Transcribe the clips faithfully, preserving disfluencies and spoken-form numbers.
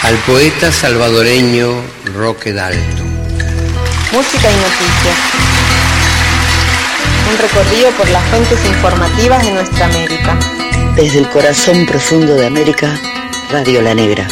al poeta salvadoreño Roque Dalton. Música y noticias. Un recorrido por las fuentes informativas de nuestra América. Desde el corazón profundo de América, Radio La Negra.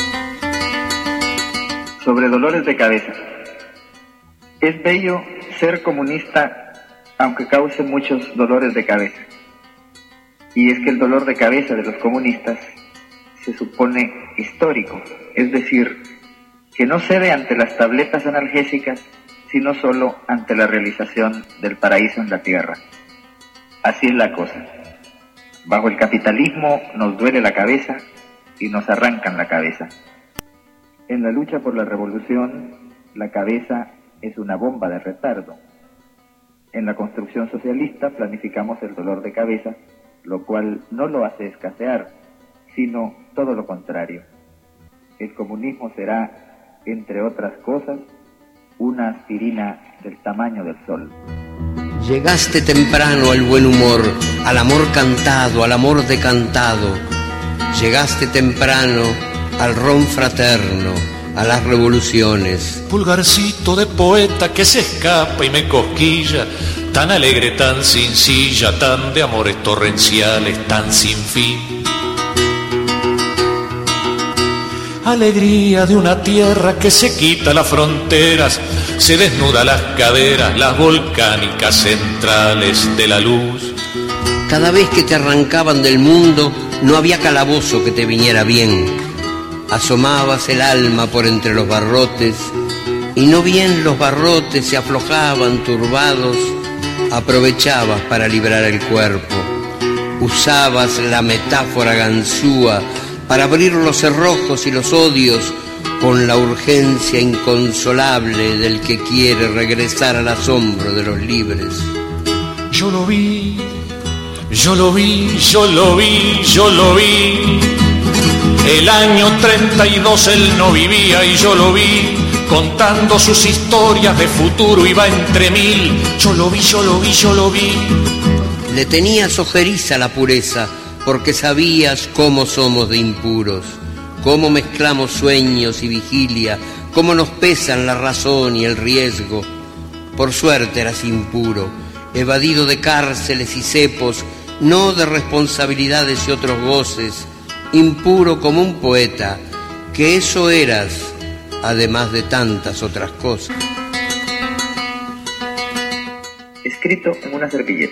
Sobre dolores de cabeza. Es bello ser comunista, aunque cause muchos dolores de cabeza. Y es que el dolor de cabeza de los comunistas se supone histórico, es decir, que no cede ante las tabletas analgésicas, sino solo ante la realización del paraíso en la tierra. Así es la cosa. Bajo el capitalismo nos duele la cabeza y nos arrancan la cabeza. En la lucha por la revolución, la cabeza es una bomba de retardo. En la construcción socialista planificamos el dolor de cabeza, lo cual no lo hace escasear, sino todo lo contrario. El comunismo será, entre otras cosas, una aspirina del tamaño del sol. Llegaste temprano al buen humor, al amor cantado, al amor decantado. Llegaste temprano al ron fraterno, a las revoluciones. Pulgarcito de poeta que se escapa y me cosquilla, tan alegre, tan sin silla, tan de amores torrenciales, tan sin fin. Alegría de una tierra que se quita las fronteras, se desnuda las caderas, las volcánicas centrales de la luz. Cada vez que te arrancaban del mundo, no había calabozo que te viniera bien. Asomabas el alma por entre los barrotes, y no bien los barrotes se aflojaban turbados, aprovechabas para librar el cuerpo. Usabas la metáfora ganzúa para abrir los cerrojos y los odios con la urgencia inconsolable del que quiere regresar al asombro de los libres. Yo lo vi, yo lo vi, yo lo vi, yo lo vi. El año treinta y dos él no vivía y yo lo vi, contando sus historias de futuro, iba entre mil. Yo lo vi, yo lo vi, yo lo vi. Le tenías ojeriza la pureza, porque sabías cómo somos de impuros, cómo mezclamos sueños y vigilia, cómo nos pesan la razón y el riesgo. Por suerte eras impuro, evadido de cárceles y cepos, no de responsabilidades y otros goces, impuro como un poeta, que eso eras, además de tantas otras cosas. Escrito en una servilleta.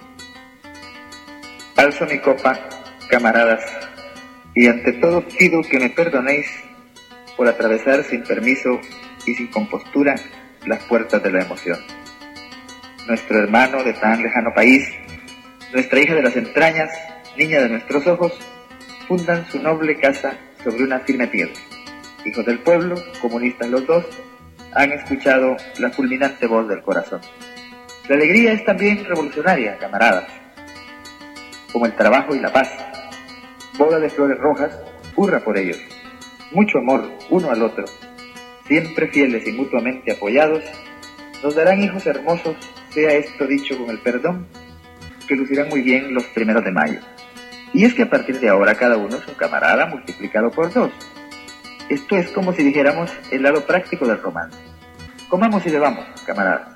Alzo mi copa, camaradas, y ante todo pido que me perdonéis por atravesar sin permiso y sin compostura las puertas de la emoción. Nuestro hermano de tan lejano país, nuestra hija de las entrañas, niña de nuestros ojos, fundan su noble casa sobre una firme tierra. Hijos del pueblo, comunistas los dos, han escuchado la fulminante voz del corazón. La alegría es también revolucionaria, camaradas, como el trabajo y la paz. Boda de flores rojas, hurra por ellos. Mucho amor uno al otro, siempre fieles y mutuamente apoyados, nos darán hijos hermosos, sea esto dicho con el perdón, que lucirán muy bien los primeros de mayo. Y es que a partir de ahora cada uno es un camarada multiplicado por dos. Esto es como si dijéramos el lado práctico del romance. Comamos y bebamos, camaradas.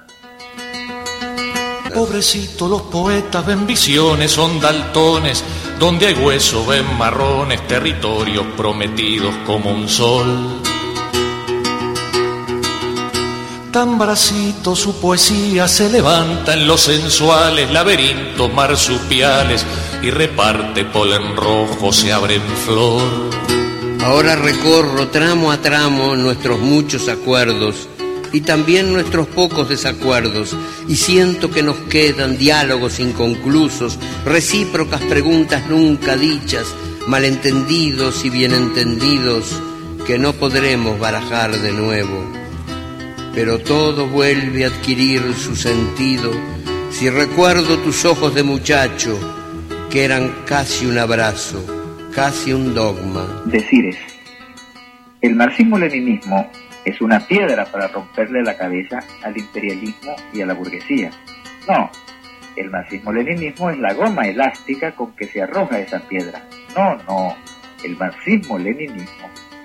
Pobrecito, los poetas ven visiones, son daltones, donde hay hueso ven marrones, territorios prometidos como un sol. Tan bracito su poesía se levanta en los sensuales laberintos marsupiales y reparte polen rojo, se abre en flor. Ahora recorro tramo a tramo nuestros muchos acuerdos y también nuestros pocos desacuerdos, y siento que nos quedan diálogos inconclusos, recíprocas preguntas nunca dichas, malentendidos y bienentendidos que no podremos barajar de nuevo. Pero todo vuelve a adquirir su sentido si recuerdo tus ojos de muchacho, que eran casi un abrazo, casi un dogma. Decires, el marxismo-leninismo es una piedra para romperle la cabeza al imperialismo y a la burguesía. No, el marxismo-leninismo es la goma elástica con que se arroja esa piedra. No, no, el marxismo-leninismo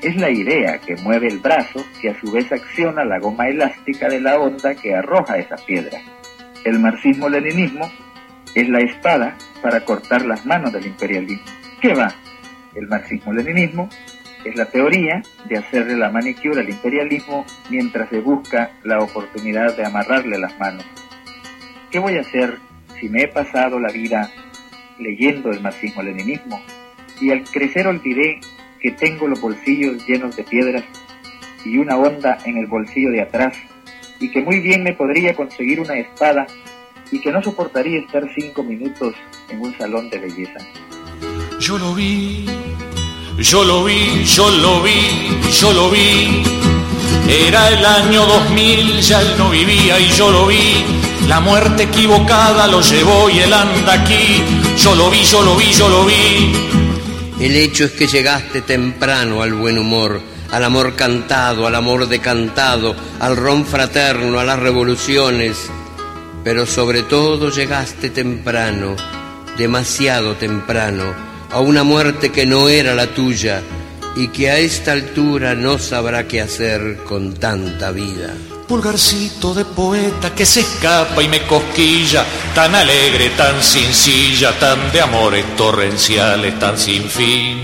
Es la idea que mueve el brazo que a su vez acciona la goma elástica de la onda que arroja esa piedra. El marxismo-leninismo es la espada para cortar las manos del imperialismo. ¿Qué va? El marxismo-leninismo es la teoría de hacerle la manicura al imperialismo mientras se busca la oportunidad de amarrarle las manos. ¿Qué voy a hacer si me he pasado la vida leyendo el marxismo-leninismo y al crecer olvidé que tengo los bolsillos llenos de piedras y una onda en el bolsillo de atrás y que muy bien me podría conseguir una espada y que no soportaría estar cinco minutos en un salón de belleza? Yo lo vi, yo lo vi, yo lo vi, yo lo vi. Era el año dos mil, ya él no vivía y yo lo vi. La muerte equivocada lo llevó y él anda aquí. Yo lo vi, yo lo vi, yo lo vi. El hecho es que llegaste temprano al buen humor, al amor cantado, al amor decantado, al ron fraterno, a las revoluciones. Pero sobre todo llegaste temprano, demasiado temprano, a una muerte que no era la tuya y que a esta altura no sabrá qué hacer con tanta vida. Pulgarcito de poeta que se escapa y me cosquilla, tan alegre, tan sin silla, tan de amores torrenciales, tan sin fin.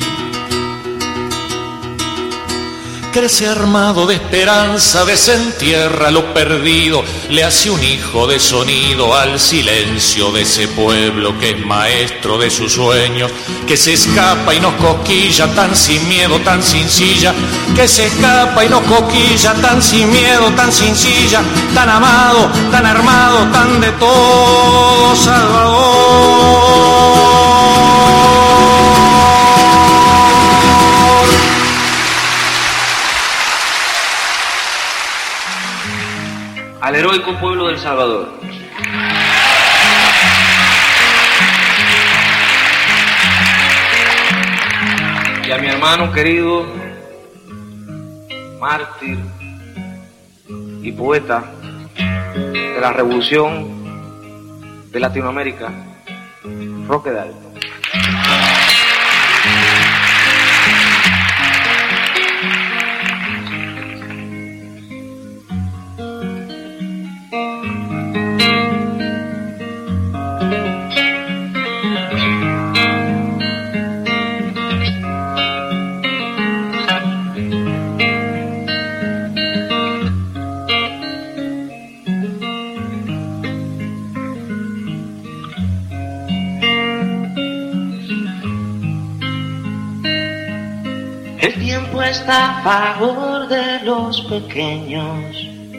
Crece armado de esperanza, desentierra lo perdido, le hace un hijo de sonido al silencio de ese pueblo que es maestro de sus sueños, que se escapa y nos cosquilla, tan sin miedo, tan sin silla, que se escapa y nos cosquilla, tan sin miedo, tan sin silla, tan amado, tan armado, tan de todo Salvador. Al heroico pueblo del Salvador. Y a mi hermano querido, mártir y poeta de la revolución de Latinoamérica, Roque Dalton. Está a favor de los pequeños,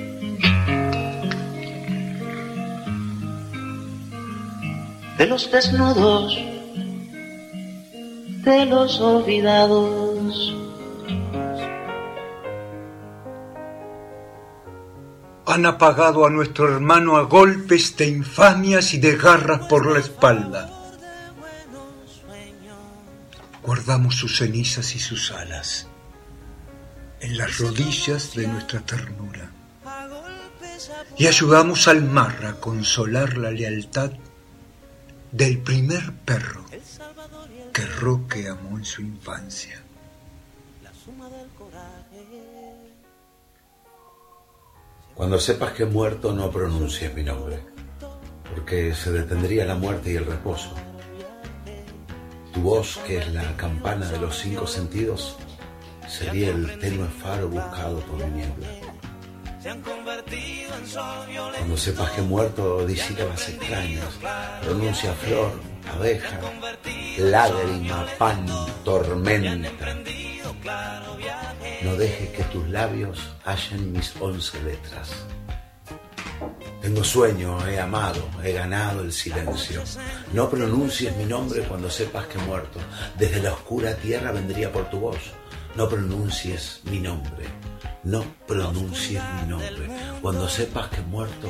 de los desnudos, de los olvidados. Han apagado a nuestro hermano a golpes de infamias y de garras por la espalda. Guardamos sus cenizas y sus alas en las rodillas de nuestra ternura y ayudamos al mar a consolar la lealtad del primer perro que Roque amó en su infancia. Cuando sepas que he muerto, no pronuncies mi nombre, porque se detendría la muerte y el reposo. Tu voz, que es la campana de los cinco sentidos, sería el tenue faro buscado por mi niebla. Cuando sepas que he muerto, di sílabas extrañas, pronuncia flor, abeja, lágrima, pan, tormenta. No dejes que tus labios hallen mis once letras. Tengo sueño, he amado, he ganado el silencio. No pronuncies mi nombre cuando sepas que he muerto. Desde la oscura tierra vendría por tu voz. No pronuncies mi nombre. No pronuncies mi nombre. Cuando sepas que he muerto,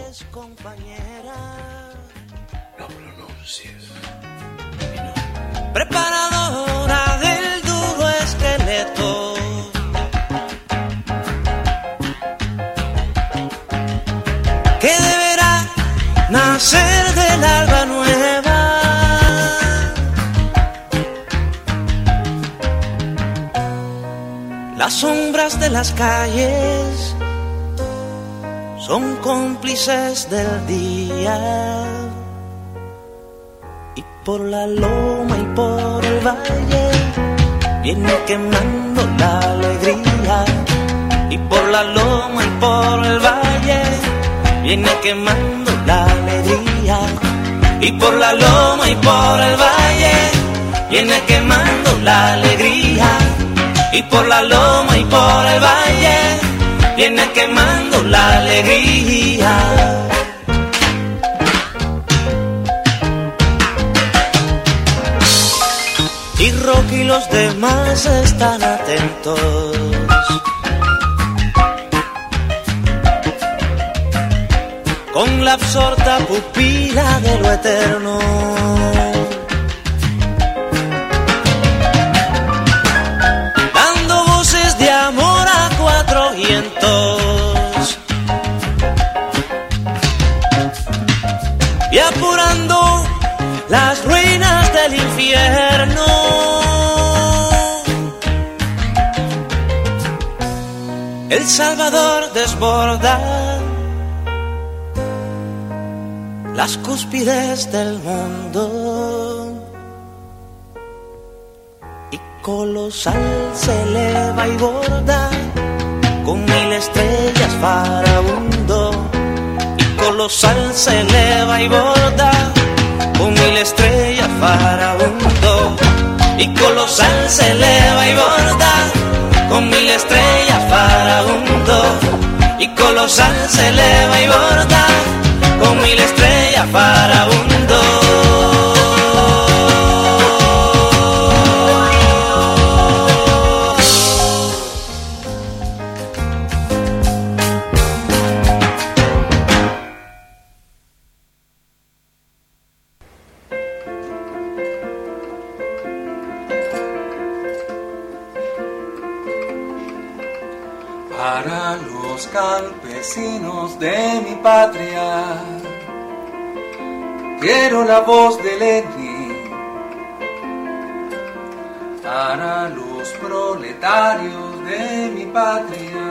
no pronuncies mi nombre. Preparadora del duro esqueleto, que deberá nacer del alba nueva. Las sombras de las calles son cómplices del día, y por la loma y por el valle viene quemando la alegría, y por la loma y por el valle viene quemando la alegría, y por la loma y por el valle viene quemando la alegría, y por la loma y por el valle viene quemando la alegría. Y Rocky y los demás están atentos, con la absorta pupila de lo eterno. Dando voces de amor a cuatro vientos y apurando las ruinas del infierno. El Salvador desborda las cúspides del mundo y colosal se eleva y borda con mil estrellas vagabundo, y colosal se eleva y borda con mil estrellas vagabundo, y colosal se eleva y borda con mil estrellas vagabundo, y colosal se eleva y borda con mil estrellas vagabundo. Para los campesinos de mi patria, quiero la voz de Lenin. Para los proletarios de mi patria,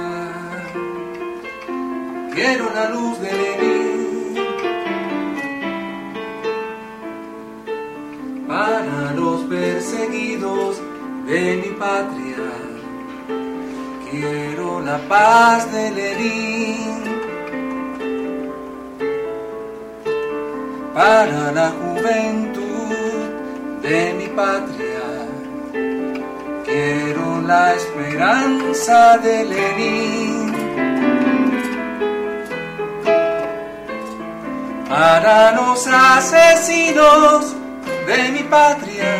quiero la luz de Lenin. Para los perseguidos de mi patria, quiero la paz de Lenin. Para la juventud de mi patria, quiero la esperanza de Lenin. Para los asesinos de mi patria,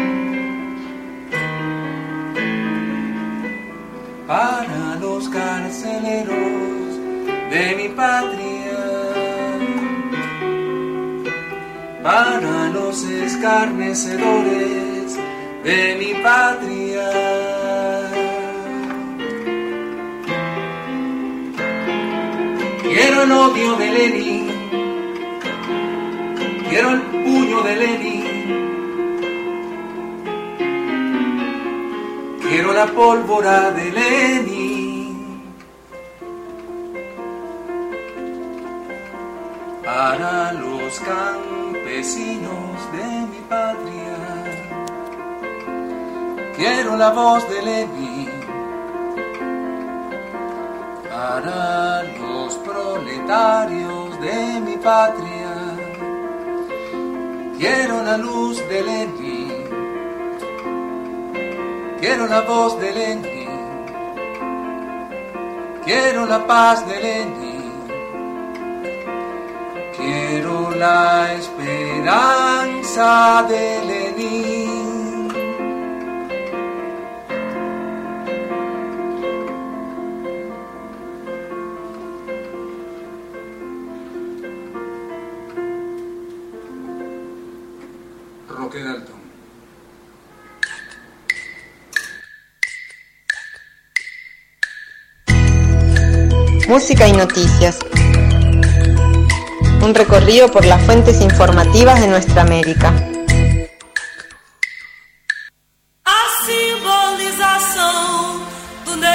para los carceleros de mi patria, para los escarnecedores de mi patria. Quiero el odio de Lenin, quiero el puño de Lenin, quiero la pólvora de Lenin. Para los campesinos de mi patria, quiero la voz de Lenin. Para los proletarios de mi patria, quiero la luz de Lenin. Quiero la voz de Lenin, quiero la paz de Lenin, quiero la esperanza de Lenin. Roque Dalton. Música y noticias. Un recorrido por las fuentes informativas de nuestra América. A simbolização do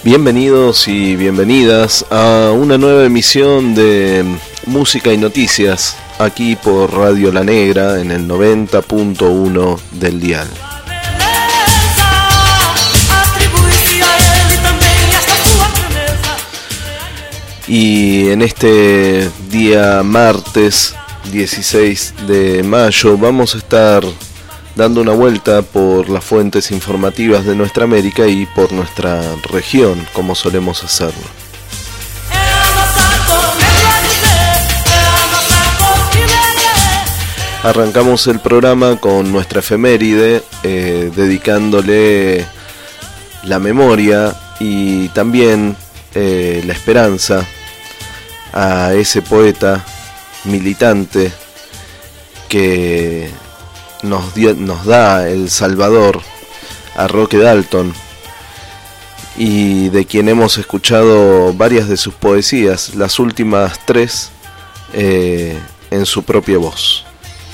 Bienvenidos y bienvenidas a una nueva emisión de Música y Noticias, aquí por Radio La Negra en el noventa punto uno del dial. Y en este día martes dieciséis de mayo vamos a estar dando una vuelta por las fuentes informativas de nuestra América y por nuestra región, como solemos hacerlo. Arrancamos el programa con nuestra efeméride, eh, dedicándole la memoria y también eh, la esperanza a ese poeta militante que Nos, dio, nos da El Salvador, a Roque Dalton, y de quien hemos escuchado varias de sus poesías, las últimas tres eh, en su propia voz.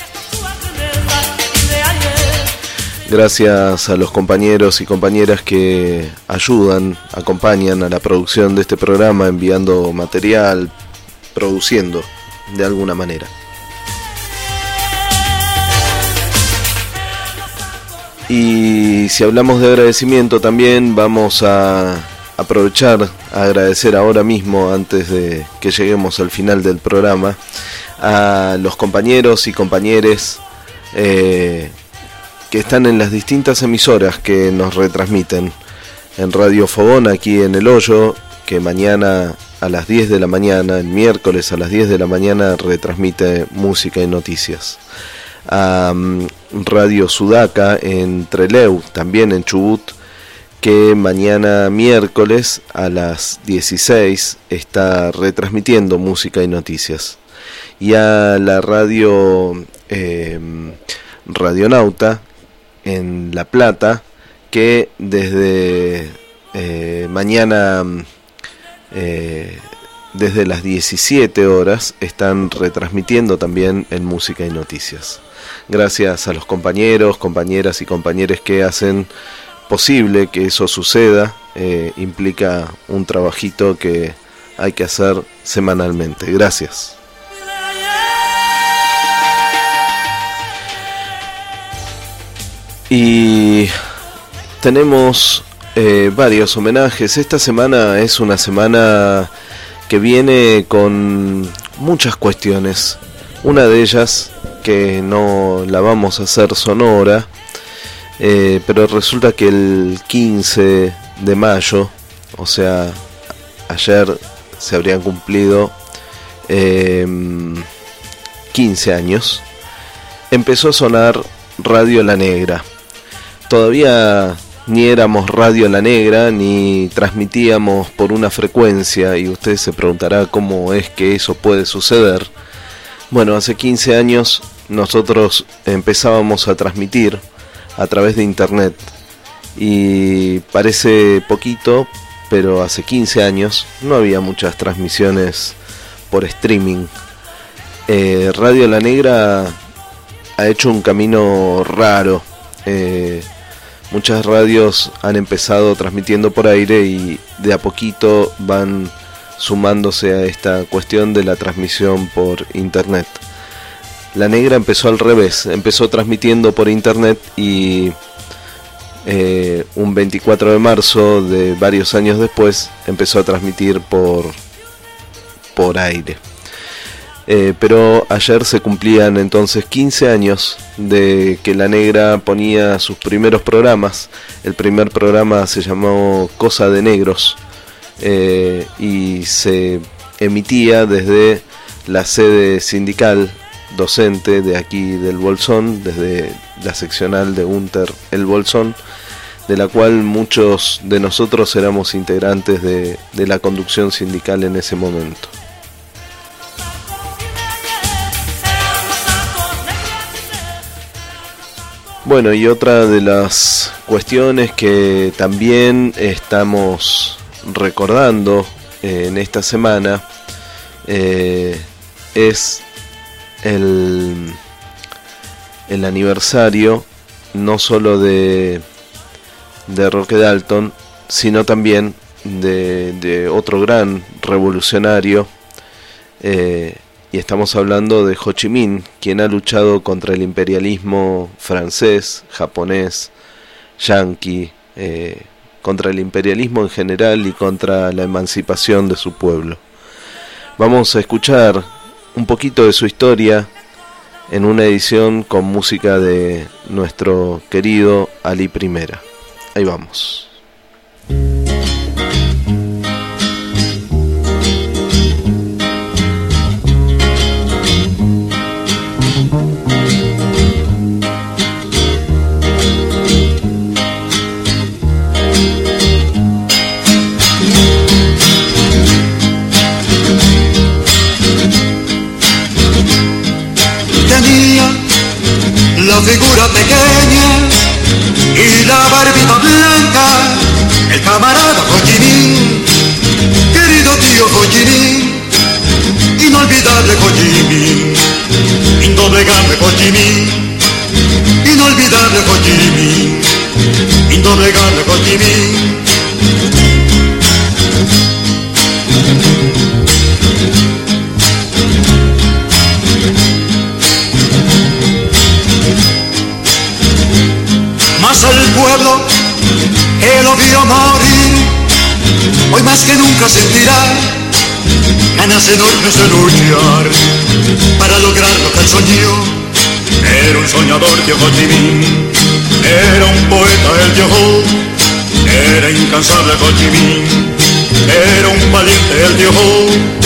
Gracias a los compañeros y compañeras que ayudan, acompañan a la producción de este programa, enviando material, produciendo de alguna manera. Y si hablamos de agradecimiento también vamos a aprovechar a agradecer ahora mismo, antes de que lleguemos al final del programa, a los compañeros y compañeres eh, que están en las distintas emisoras que nos retransmiten. En Radio Fogón, aquí en El Hoyo, que mañana a las diez de la mañana, el miércoles a las diez de la mañana, retransmite Música y Noticias. A um, Radio Sudaca en Trelew, también en Chubut, que mañana miércoles a las dieciséis está retransmitiendo Música y Noticias. Y a la radio eh, Radionauta en La Plata, que desde eh, mañana eh, desde las diecisiete horas están retransmitiendo también en Música y Noticias. Gracias a los compañeros, compañeras y compañeros que hacen posible que eso suceda. Eh, implica un trabajito que hay que hacer semanalmente. Gracias. Y tenemos eh, varios homenajes. Esta semana es una semana que viene con muchas cuestiones. Una de ellas, que no la vamos a hacer sonora, eh, pero resulta que el quince de mayo, o sea, ayer se habrían cumplido eh, quince años, empezó a sonar Radio La Negra. Todavía ni éramos Radio La Negra, ni transmitíamos por una frecuencia, y usted se preguntará cómo es que eso puede suceder. Bueno, hace quince años nosotros empezábamos a transmitir a través de internet, y parece poquito, pero hace quince años no había muchas transmisiones por streaming. Eh, Radio La Negra ha hecho un camino raro. Eh, muchas radios han empezado transmitiendo por aire y de a poquito van sumándose a esta cuestión de la transmisión por internet. La Negra empezó al revés, empezó transmitiendo por internet y eh, un veinticuatro de marzo de varios años después empezó a transmitir por, por aire. Eh, pero ayer se cumplían entonces quince años de que La Negra ponía sus primeros programas. El primer programa se llamó Cosa de Negros, eh, y se emitía desde la sede sindical docente de aquí del Bolsón, desde la seccional de Unter El Bolsón, de la cual muchos de nosotros éramos integrantes de, de la conducción sindical en ese momento. Bueno, y otra de las cuestiones que también estamos recordando eh, en esta semana eh, es el, el aniversario no solo de, de Roque Dalton, sino también de, de otro gran revolucionario, eh, y estamos hablando de Ho Chi Minh, quien ha luchado contra el imperialismo francés, japonés, yanqui, eh, contra el imperialismo en general y contra la emancipación de su pueblo. Vamos a escuchar un poquito de su historia en una edición con música de nuestro querido Ali Primera. Ahí vamos. La figura pequeña y la barbita blanca, el camarada Ho Chi Minh, querido tío Ho Chi Minh, inolvidable Ho Chi Minh, indoblegable Ho Chi Minh, inolvidable Ho Chi Minh, indoblegable Ho Chi Minh. Mas al pueblo que lo vio morir, hoy más que nunca sentirá ganas enormes de luchar para lograr lo que él soñó. Era un soñador de Ho Chi Minh, era un poeta el Ho, era incansable Ho Chi Minh, era un valiente el Ho.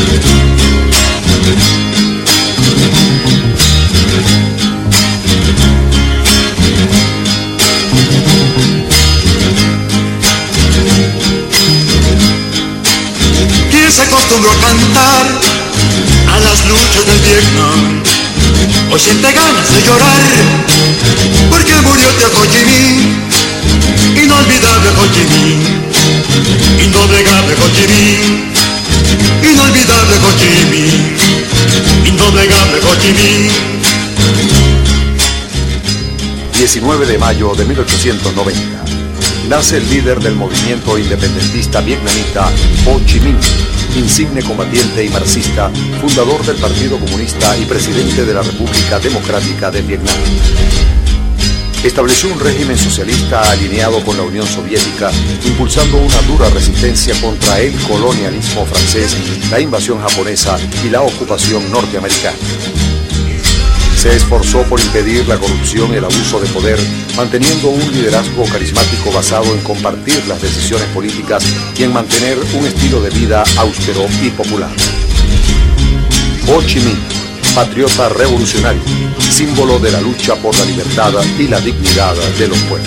Se acostumbró a cantar a las luchas del Vietnam, hoy siente ganas de llorar porque murió tío Ho Chi Minh, inolvidable Ho Chi Minh, indoblegable Ho Chi Minh, inolvidable Ho Chi Minh, indoblegable Ho Chi Minh. diecinueve de mayo de mil ochocientos noventa nace el líder del movimiento independentista vietnamita Ho Chi Minh, insigne combatiente y marxista, fundador del Partido Comunista y presidente de la República Democrática de Vietnam. Estableció un régimen socialista alineado con la Unión Soviética, impulsando una dura resistencia contra el colonialismo francés, la invasión japonesa y la ocupación norteamericana. Se esforzó por impedir la corrupción y el abuso de poder, manteniendo un liderazgo carismático basado en compartir las decisiones políticas y en mantener un estilo de vida austero y popular. Ho Chi Minh, patriota revolucionario, símbolo de la lucha por la libertad y la dignidad de los pueblos.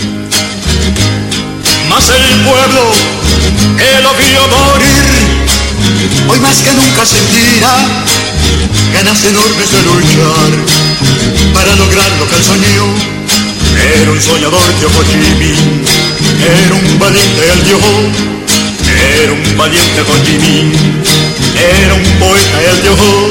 Mas el pueblo que lo vio morir, hoy más que nunca sentirá ganas enormes de luchar para lograr lo que él soñó. Era un soñador de Ho Chi Minh, era un valiente el Ho, era un valiente Ho Chi Minh, era un poeta el Ho.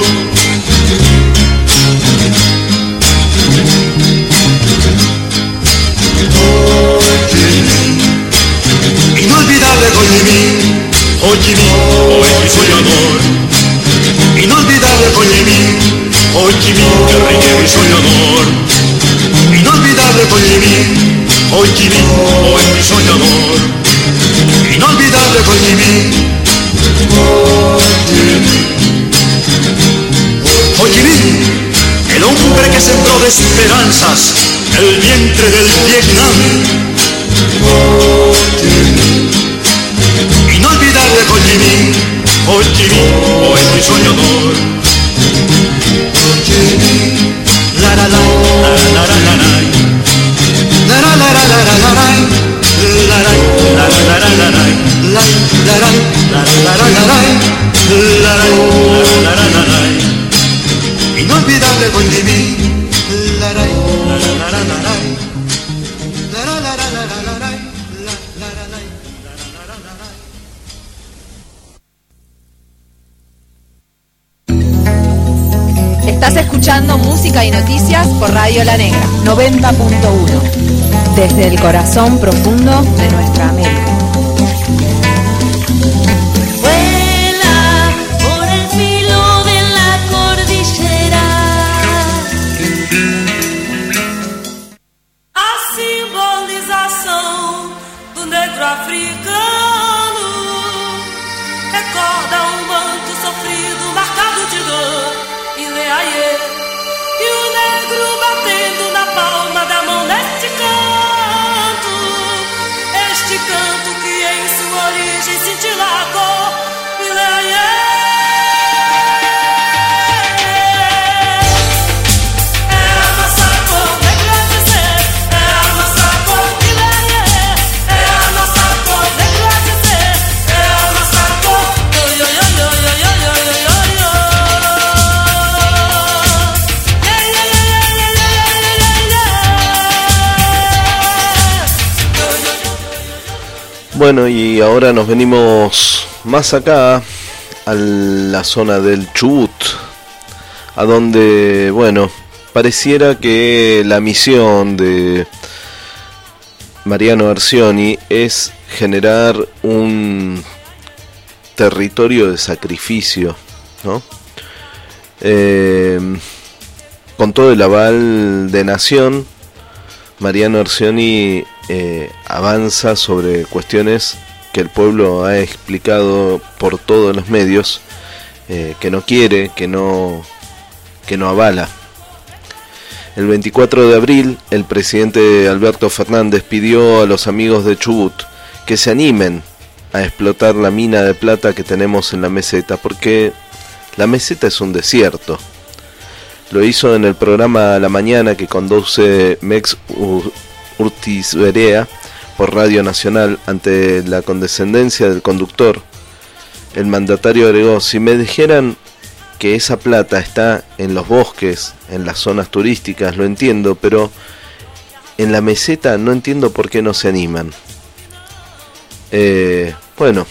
Ho Chi Minh, inolvidable Ho Chi Minh, Ho Chi Minh, poeta y soñador, inolvidable Ho Chi Minh, Ho Chi Minh, guerrillero y soñador, inolvidable Ho Chi Minh, Ho Chi Minh, poeta y soñador, inolvidable Ho Chi Minh, Ho Chi Minh, Ho Chi Minh, el hombre que sembró de esperanzas el vientre del Vietnam. Ho Chi Minh, inolvidable Ho Chi Minh, Ho Chi Minh, poeta y soñador. Ho Chi Minh, la la la la la la la la, la la la la la la la, la la la la la la la, la la la la la la la, la la la la la. Inolvidable Ho Chi Minh, la la la la la la la, la la la la la la la, la la la la la la. Estás escuchando música y noticias por Radio La Negra noventa punto uno, desde el corazón profundo de nuestra América. africano recorda um manto sofrido marcado de dor e leaie, e o negro batendo na palma da mão neste canto, este canto que em sua origem cintila a cor e leaie. Bueno, y ahora nos venimos más acá, a la zona del Chubut, a donde, bueno, pareciera que la misión de Mariano Arcioni es generar un territorio de sacrificio, ¿no? Eh, con todo el aval de Nación, Mariano Arcioni eh, avanza sobre cuestiones que el pueblo ha explicado por todos los medios, eh, que no quiere, que no, que no avala. El veinticuatro de abril, el presidente Alberto Fernández pidió a los amigos de Chubut que se animen a explotar la mina de plata que tenemos en la meseta, porque la meseta es un desierto. Lo hizo en el programa A la Mañana que conduce Mex Urtizberea por Radio Nacional. Ante la condescendencia del conductor, el mandatario agregó: si me dijeran que esa plata está en los bosques, en las zonas turísticas, lo entiendo, pero en la meseta no entiendo por qué no se animan. Eh, bueno,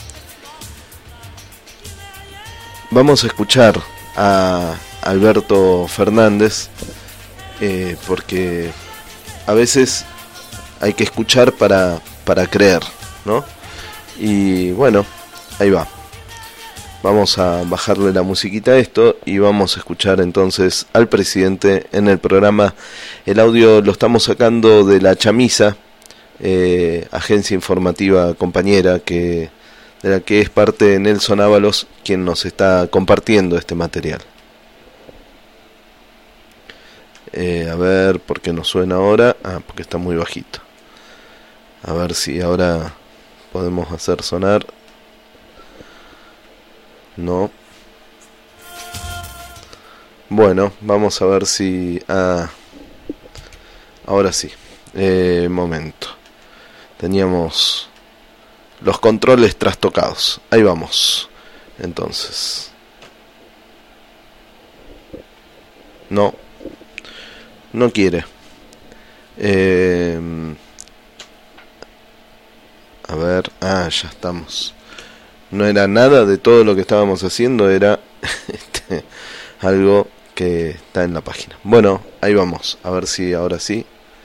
vamos a escuchar a Alberto Fernández, eh, porque a veces hay que escuchar para, para creer, ¿no? Y bueno, ahí va. Vamos a bajarle la musiquita a esto y vamos a escuchar entonces al presidente en el programa. El audio lo estamos sacando de La Chamisa, eh, agencia informativa compañera que de la que es parte Nelson Ábalos, quien nos está compartiendo este material. Eh, a ver, ¿por qué no suena ahora? Ah, porque está muy bajito. A ver si ahora podemos hacer sonar. No. Bueno, vamos a ver si... Ah, ahora sí. Eh, momento. Teníamos los controles trastocados. Ahí vamos. Entonces. No. No quiere. Eh, a ver. Ah, ya estamos. No era nada de todo lo que estábamos haciendo, era este, algo que está en la página. Bueno, ahí vamos, a ver si ahora sí.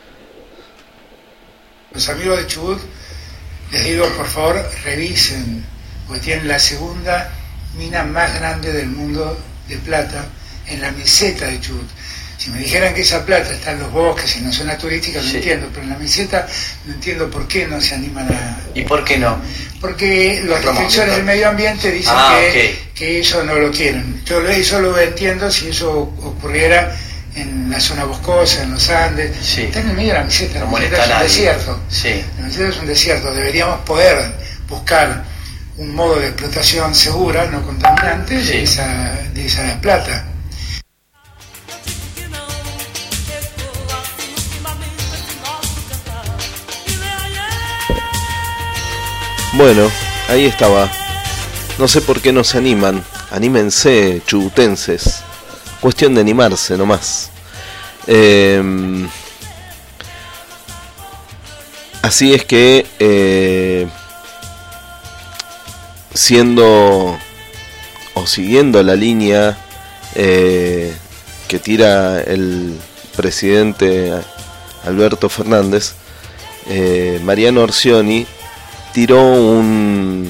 Los amigos de Chubut, les digo por favor revisen, porque tienen la segunda mina más grande del mundo de plata en la meseta de Chubut. Si me dijeran que esa plata está en los bosques, en la zona turística, lo sí. entiendo, pero en la meseta no entiendo por qué no se animan a... ¿Y por qué no? Porque los defensores del medio ambiente dicen ah, que, okay. que eso no lo quieren. Yo eso lo entiendo si eso ocurriera en la zona boscosa, en los Andes. Sí. Está en el medio de la meseta, la meseta es un nadie. desierto. Sí. La meseta es un desierto, deberíamos poder buscar un modo de explotación segura, no contaminante, sí. de, esa, de esa plata. Bueno, ahí estaba. No sé por qué no se animan. Anímense, chubutenses. Cuestión de animarse nomás. Eh, así es que, eh, siendo o siguiendo la línea eh, que tira el presidente Alberto Fernández, eh, Mariano Arcioni tiró un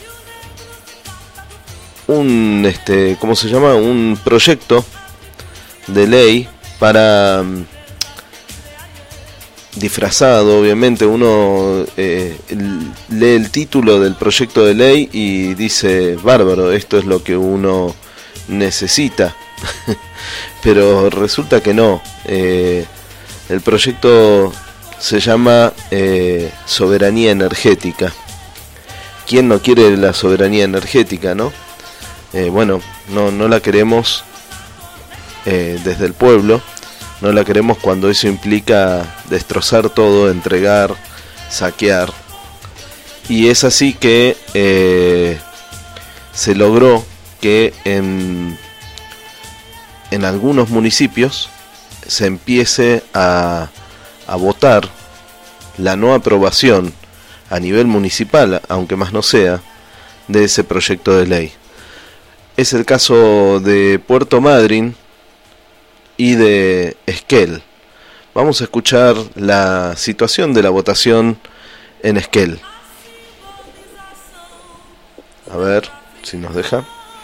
un este ¿cómo se llama? un proyecto de ley para disfrazado, obviamente. Uno eh, lee el título del proyecto de ley y dice, bárbaro, esto es lo que uno necesita. Pero resulta que no. Eh, el proyecto se llama eh, soberanía energética. ¿Quién no quiere la soberanía energética, no? Eh, bueno, no, no la queremos eh, desde el pueblo. No la queremos cuando eso implica destrozar todo, entregar, saquear. Y es así que eh, se logró que en, en algunos municipios se empiece a, a votar la no aprobación a nivel municipal, aunque más no sea, de ese proyecto de ley. Es el caso de Puerto Madryn y de Esquel. Vamos a escuchar la situación de la votación en Esquel. A ver si nos deja.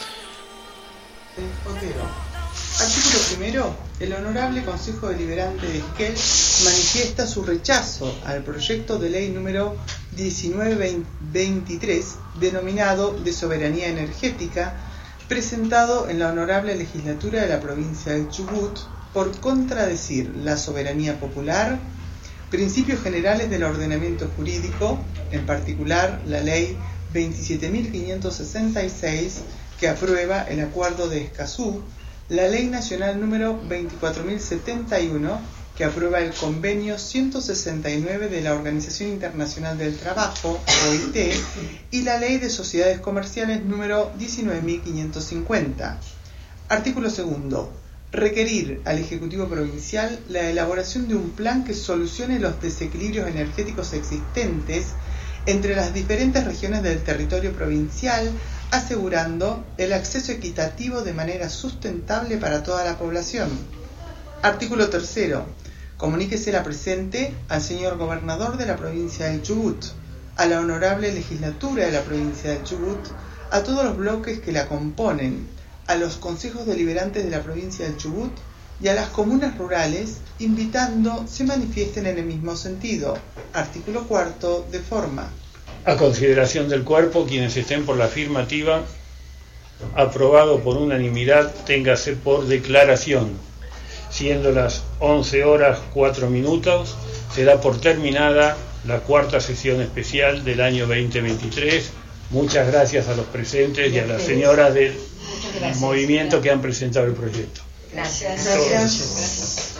Artículo primero. El Honorable Consejo Deliberante de Esquel manifiesta su rechazo al proyecto de ley número diecinueve veintitrés, denominado de soberanía energética, presentado en la Honorable Legislatura de la provincia del Chubut por contradecir la soberanía popular, principios generales del ordenamiento jurídico, en particular la Ley veintisiete mil quinientos sesenta y seis, que aprueba el Acuerdo de Escazú, la Ley Nacional número veinticuatro mil setenta y uno, que aprueba el Convenio ciento sesenta y nueve de la Organización Internacional del Trabajo, O I T, y la Ley de Sociedades Comerciales número diecinueve mil quinientos cincuenta. Artículo segundo. Requerir al Ejecutivo Provincial la elaboración de un plan que solucione los desequilibrios energéticos existentes entre las diferentes regiones del territorio provincial, asegurando el acceso equitativo de manera sustentable para toda la población. Artículo tercero. Comuníquese la presente al señor Gobernador de la provincia del Chubut, a la Honorable Legislatura de la provincia del Chubut, a todos los bloques que la componen, a los consejos deliberantes de la provincia del Chubut y a las comunas rurales, invitando se manifiesten en el mismo sentido. Artículo cuarto, de forma. A consideración del cuerpo, quienes estén por la afirmativa, aprobado por unanimidad, téngase por declaración. Siendo las once horas cuatro minutos, se da por terminada la cuarta sesión especial del año veinte veintitrés. Muchas gracias a los presentes y a las señoras del movimiento que han presentado el proyecto. Gracias. Gracias.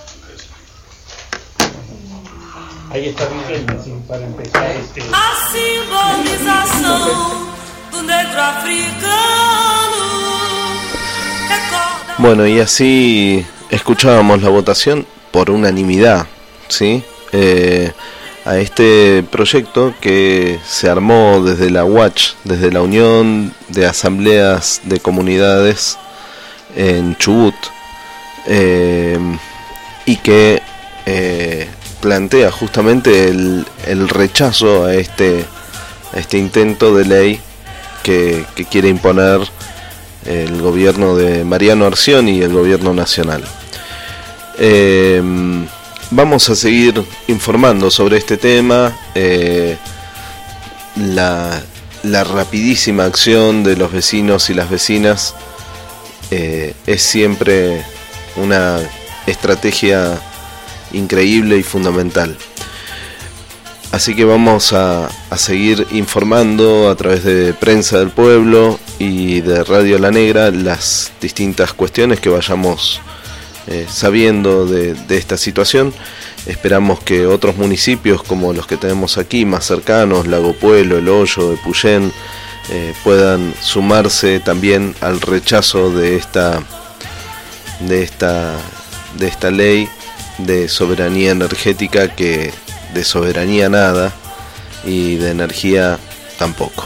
Ahí está Miguel, para empezar este... A simbolização do negro africano. Bueno, y así escuchábamos la votación por unanimidad, ¿sí? Eh, a este proyecto que se armó desde la U A C H, desde la Unión de Asambleas de Comunidades en Chubut, eh, y que eh, plantea justamente el, el rechazo a este, a este intento de ley que, que quiere imponer el gobierno de Mariano Arción y el gobierno nacional. Eh, vamos a seguir informando sobre este tema. Eh, la, la rapidísima acción de los vecinos y las vecinas eh, es siempre una estrategia increíble y fundamental. Así que vamos a, a seguir informando a través de Prensa del Pueblo y de Radio La Negra las distintas cuestiones que vayamos eh, sabiendo de, de esta situación. Esperamos que otros municipios como los que tenemos aquí más cercanos, Lago Puelo, El Hoyo, Epuyén, eh, puedan sumarse también al rechazo de esta, de esta, de esta ley de soberanía energética, que de soberanía nada y de energía tampoco.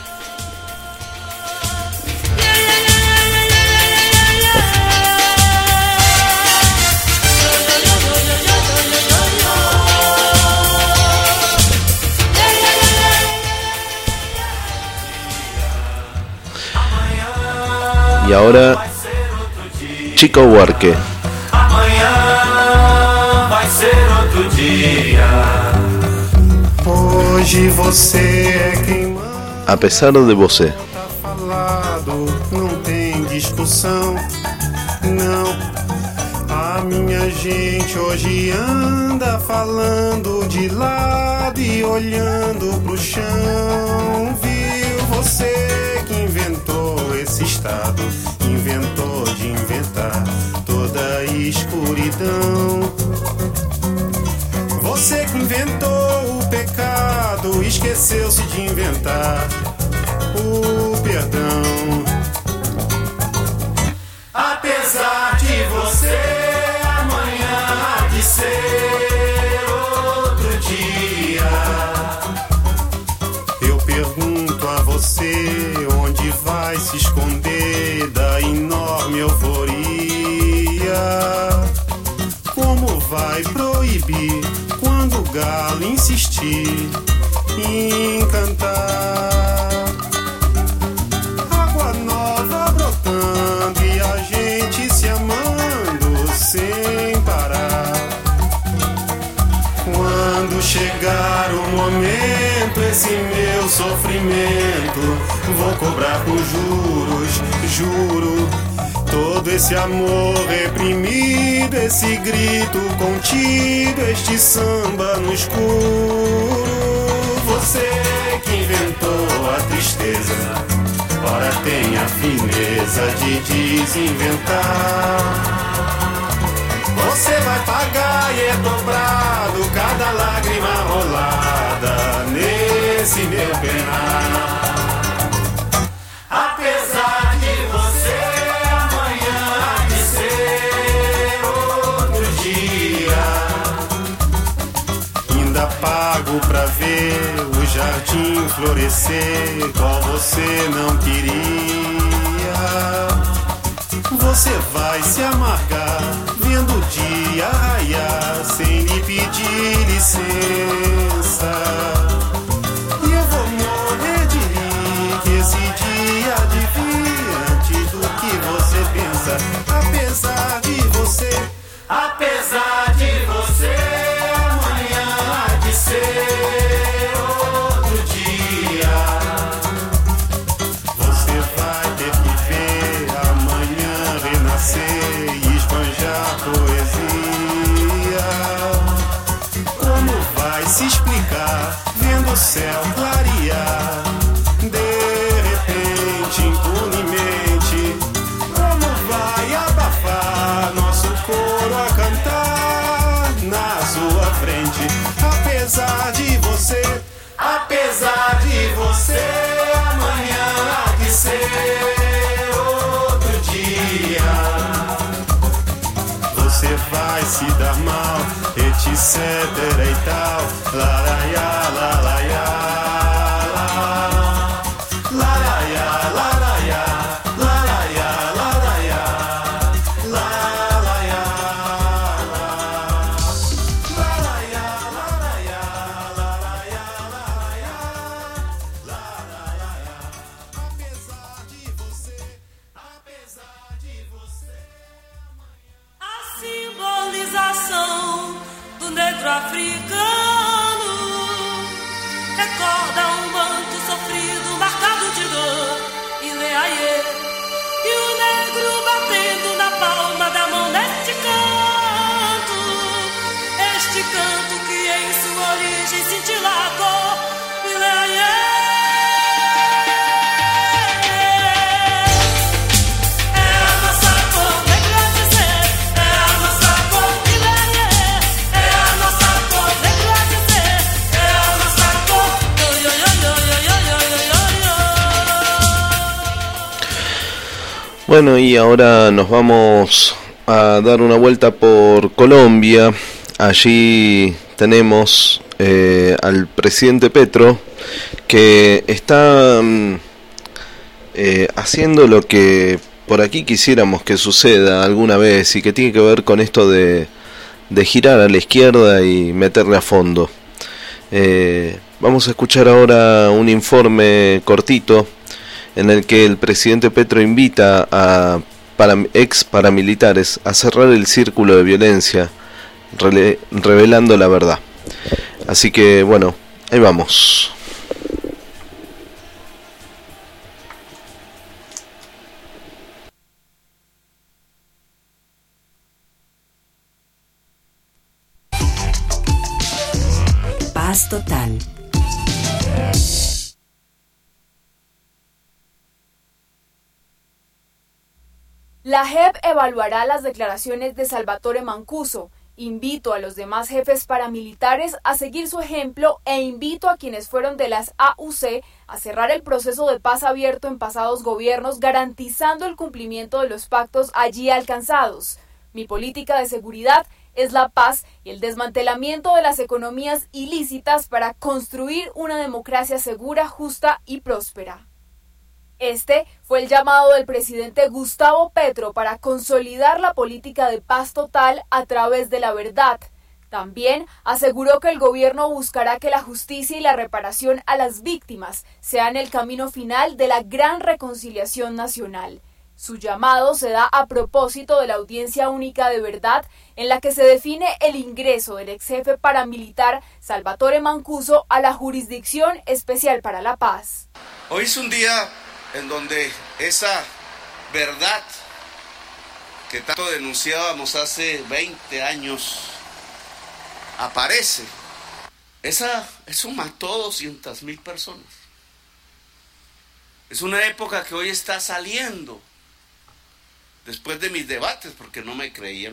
Y ahora Chico Huarque. Amanhã vai ser outro dia. dia. Hoje você é quem manda. A pesar de você. Tá falado, não tem discussão, não. A minha gente hoje anda falando de lado e olhando pro chão. Viu você que inventou esse estado, inventou de inventar toda a escuridão. Você que inventou o pecado, esqueceu-se de inventar o perdão. Apesar de você, amanhã há de ser outro dia. Eu pergunto a você, onde vai se esconder da enorme euforia? Como vai proibir quando o galo insistir em cantar? Água nova brotando e a gente se amando sem parar. Quando chegar o momento, esse meu sofrimento vou cobrar com juros, juro. Todo esse amor reprimido, esse grito contido, este samba no escuro. Você que inventou a tristeza, ora tem a fineza de desinventar. Você vai pagar e é dobrado cada lágrima rolada nesse meu penar. Apesar de você, amanhã há de ser outro dia. Ainda pago pra ver o jardim florescer, qual você não queria. Você vai se amargar vendo o dia raiar sem lhe pedir licença. E eu vou morrer de rir que esse dia há de vir antes do que você pensa. Apesar de você, apesar de você, amanhã há de ser outro dia. Você vai ter que ver amanhã renascer e esbanjar poesia. Como vai se explicar vendo o céu clarear de repente, impunemente? Como vai abafar nosso coro a cantar na sua frente? Apesar de você, apesar de você, amanhã há de ser outro dia. Você vai se dar mal, etc e tal. Laraiá, laraiá, laraiá, laraiá, laraiá, laraiá, laraiá, laraiá, laraiá, laraiá, laraiá. Apesar de você, apesar de você. A simbolização do negro africano recorda um manto sofrido, marcado de dor e leaiê. E o negro batendo na palma da mão neste canto, este canto que em sua origem cintila a cor e leaiê. Bueno, y ahora nos vamos a dar una vuelta por Colombia. Allí tenemos eh, al presidente Petro, que está eh, haciendo lo que por aquí quisiéramos que suceda alguna vez, y que tiene que ver con esto de, de girar a la izquierda y meterle a fondo. Eh, vamos a escuchar ahora un informe cortito en el que el presidente Petro invita a para, ex paramilitares a cerrar el círculo de violencia rele- revelando la verdad. Así que bueno, ahí vamos. Paz total. La J E P evaluará las declaraciones de Salvatore Mancuso. Invito a los demás jefes paramilitares a seguir su ejemplo e invito a quienes fueron de las A U C a cerrar el proceso de paz abierto en pasados gobiernos, garantizando el cumplimiento de los pactos allí alcanzados. Mi política de seguridad es la paz y el desmantelamiento de las economías ilícitas para construir una democracia segura, justa y próspera. Este fue el llamado del presidente Gustavo Petro para consolidar la política de paz total a través de la verdad. También aseguró que el gobierno buscará que la justicia y la reparación a las víctimas sean el camino final de la gran reconciliación nacional. Su llamado se da a propósito de la audiencia única de verdad en la que se define el ingreso del ex jefe paramilitar Salvatore Mancuso a la Jurisdicción Especial para la Paz. Hoy es un día en donde esa verdad que tanto denunciábamos hace veinte años aparece. Esa, eso mató doscientas mil personas. Es una época que hoy está saliendo, después de mis debates, porque no me creían,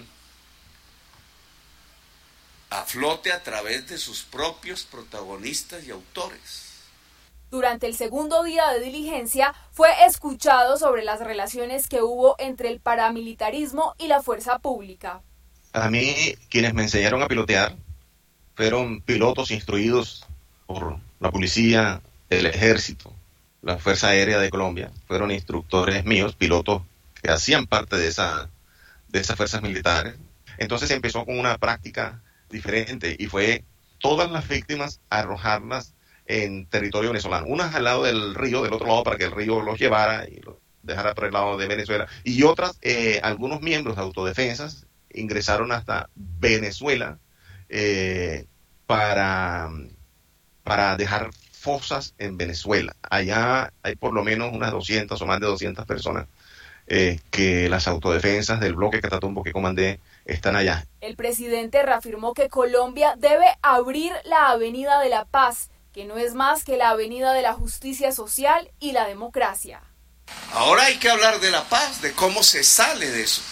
a flote a través de sus propios protagonistas y autores. Durante el segundo día de diligencia fue escuchado sobre las relaciones que hubo entre el paramilitarismo y la fuerza pública. A mí, quienes me enseñaron a pilotear fueron pilotos instruidos por la policía, el ejército, la Fuerza Aérea de Colombia. Fueron instructores míos, pilotos que hacían parte de, esa, de esas fuerzas militares. Entonces empezó con una práctica diferente y fue todas las víctimas arrojarlas en territorio venezolano, unas al lado del río, del otro lado para que el río los llevara y los dejara por el lado de Venezuela, y otras, eh, algunos miembros de autodefensas ingresaron hasta Venezuela eh, para, para dejar fosas en Venezuela. Allá hay por lo menos unas doscientas o más de doscientas personas eh, que las autodefensas del bloque Catatumbo que comandé están allá. El presidente reafirmó que Colombia debe abrir la Avenida de la Paz, que no es más que la avenida de la justicia social y la democracia. Ahora hay que hablar de la paz, de cómo se sale de eso.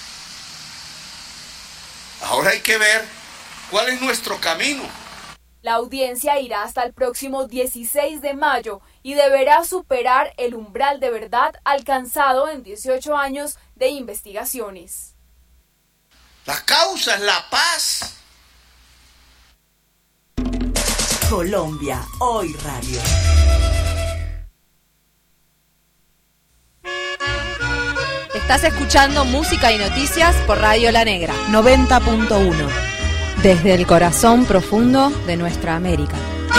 Ahora hay que ver cuál es nuestro camino. La audiencia irá hasta el próximo dieciséis de mayo y deberá superar el umbral de verdad alcanzado en dieciocho años de investigaciones. La causa es la paz. Colombia Hoy Radio. Estás escuchando música y noticias por Radio La Negra noventa punto uno. desde el corazón profundo de nuestra América.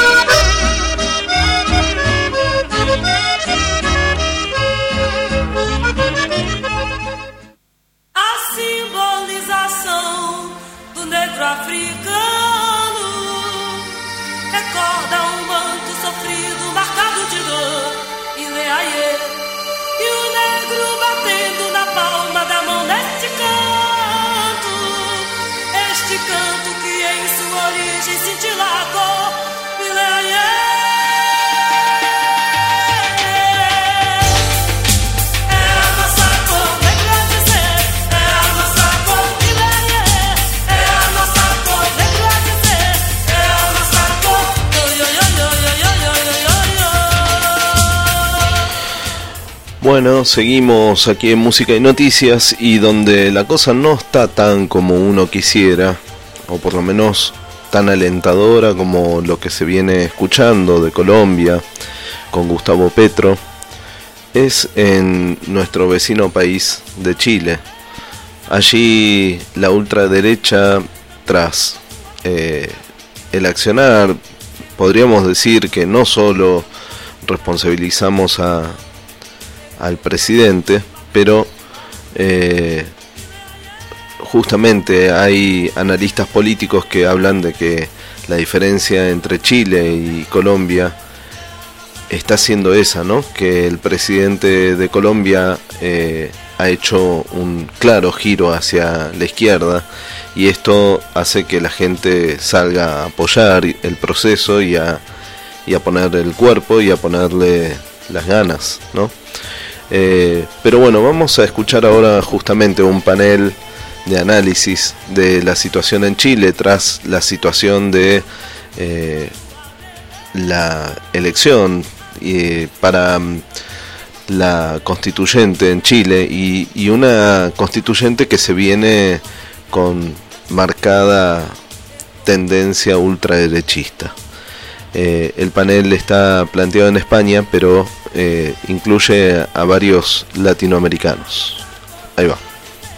A simbolização do negro africano recorda um manto sofrido marcado de dor e leaiê, e o negro batendo na palma da mão neste canto, este canto que em sua origem cintila a cor e leaiê. Bueno, seguimos aquí en Música y Noticias, y donde la cosa no está tan como uno quisiera, o por lo menos tan alentadora como lo que se viene escuchando de Colombia con Gustavo Petro, es en nuestro vecino país de Chile. Allí la ultraderecha, tras eh, el accionar, podríamos decir que no solo responsabilizamos a al presidente, pero eh, justamente hay analistas políticos que hablan de que la diferencia entre Chile y Colombia está siendo esa, ¿no? Que el presidente de Colombia eh, ha hecho un claro giro hacia la izquierda, y esto hace que la gente salga a apoyar el proceso y a, y a poner el cuerpo y a ponerle las ganas, ¿no? Eh, pero bueno, vamos a escuchar ahora justamente un panel de análisis de la situación en Chile tras la situación de eh, la elección eh, para um, la constituyente en Chile, y, y una constituyente que se viene con marcada tendencia ultraderechista. Eh, el panel está planteado en España, pero eh, incluye a varios latinoamericanos. Ahí va.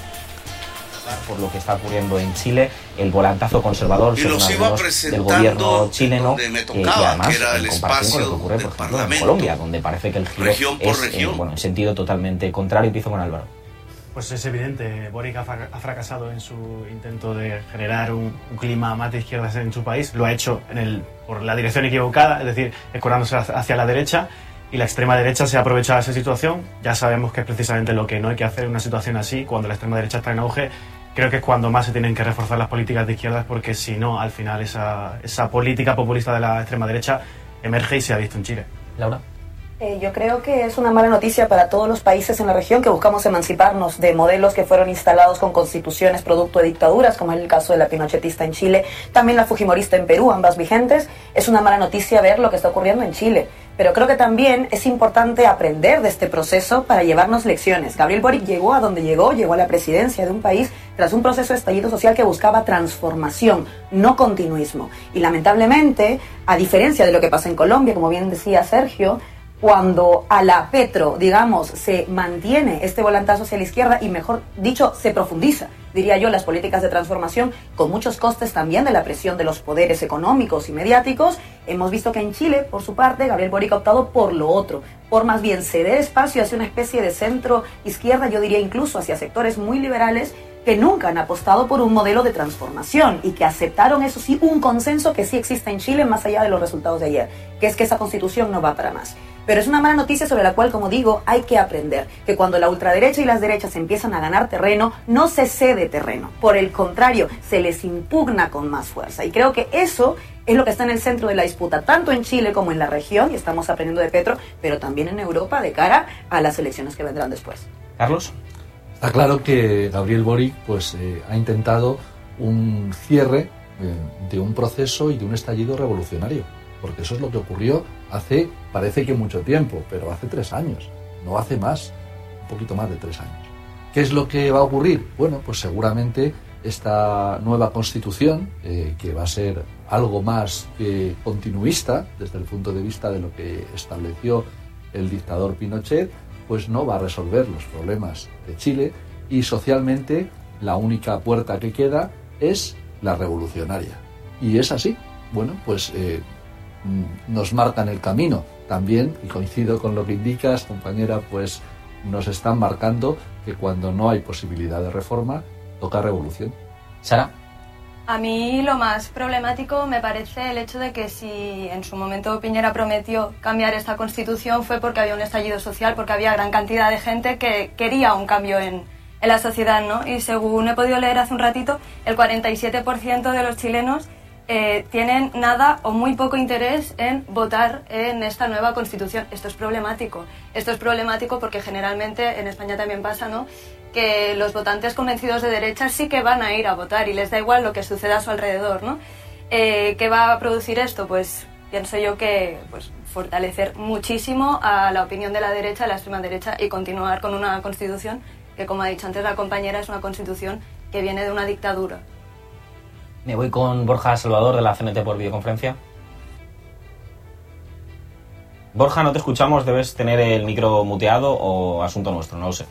Por lo que está ocurriendo en Chile, el volantazo conservador según algunos del gobierno chileno, que, y además en comparación con lo que ocurre, por ejemplo, en Colombia, donde parece que el giro es eh, bueno, en sentido totalmente contrario. Empiezo con Álvaro. Pues es evidente, Boric ha fracasado en su intento de generar un, un clima más de izquierdas en su país. Lo ha hecho en el, por la dirección equivocada, es decir, escorándose hacia la derecha, y la extrema derecha se ha aprovechado de esa situación. Ya sabemos que es precisamente lo que no hay que hacer en una situación así, cuando la extrema derecha está en auge. Creo que es cuando más se tienen que reforzar las políticas de izquierdas, porque si no, al final esa, esa política populista de la extrema derecha emerge y se ha visto en Chile. Laura. Eh, yo creo que es una mala noticia para todos los países en la región que buscamos emanciparnos de modelos que fueron instalados con constituciones producto de dictaduras, como es el caso de la pinochetista en Chile, también la fujimorista en Perú, ambas vigentes. Es una mala noticia ver lo que está ocurriendo en Chile, pero creo que también es importante aprender de este proceso para llevarnos lecciones. Gabriel Boric llegó a donde llegó, llegó a la presidencia de un país tras un proceso de estallido social que buscaba transformación, no continuismo. Y lamentablemente, a diferencia de lo que pasa en Colombia, como bien decía Sergio, cuando a la Petro, digamos, se mantiene este volantazo hacia la izquierda y, mejor dicho, se profundiza, diría yo, las políticas de transformación, con muchos costes también de la presión de los poderes económicos y mediáticos, hemos visto que en Chile, por su parte, Gabriel Boric ha optado por lo otro, por más bien ceder espacio hacia una especie de centro-izquierda, yo diría incluso hacia sectores muy liberales, que nunca han apostado por un modelo de transformación y que aceptaron, eso sí, un consenso que sí existe en Chile más allá de los resultados de ayer, que es que esa constitución no va para más. Pero es una mala noticia sobre la cual, como digo, hay que aprender, que cuando la ultraderecha y las derechas empiezan a ganar terreno, no se cede terreno, por el contrario, se les impugna con más fuerza, y creo que eso es lo que está en el centro de la disputa, tanto en Chile como en la región, y estamos aprendiendo de Petro, pero también en Europa de cara a las elecciones que vendrán después. Carlos. Está claro que Gabriel Boric pues, eh, ha intentado un cierre eh, de un proceso y de un estallido revolucionario, porque eso es lo que ocurrió hace, parece que mucho tiempo, pero hace tres años, no hace más, un poquito más de tres años. ¿Qué es lo que va a ocurrir? Bueno, pues seguramente esta nueva constitución, eh, que va a ser algo más que continuista desde el punto de vista de lo que estableció el dictador Pinochet, pues no va a resolver los problemas de Chile, y socialmente la única puerta que queda es la revolucionaria. Y es así. Bueno, pues eh, nos marcan el camino. También, y coincido con lo que indicas, compañera, pues nos están marcando que cuando no hay posibilidad de reforma, toca revolución. Sara. A mí lo más problemático me parece el hecho de que si en su momento Piñera prometió cambiar esta Constitución fue porque había un estallido social, porque había gran cantidad de gente que quería un cambio en, en la sociedad, ¿no? Y según he podido leer hace un ratito, el cuarenta y siete por ciento de los chilenos eh, tienen nada o muy poco interés en votar en esta nueva Constitución. Esto es problemático. Esto es problemático porque generalmente en España también pasa, ¿no?, que los votantes convencidos de derecha sí que van a ir a votar y les da igual lo que suceda a su alrededor, ¿no? Eh, ¿Qué va a producir esto? Pues pienso yo que pues, fortalecer muchísimo a la opinión de la derecha, de la extrema derecha, y continuar con una Constitución que, como ha dicho antes la compañera, es una Constitución que viene de una dictadura. Me voy con Borja Salvador, de la C N T por videoconferencia. Borja, no te escuchamos, debes tener el micro muteado o asunto nuestro, no lo sé.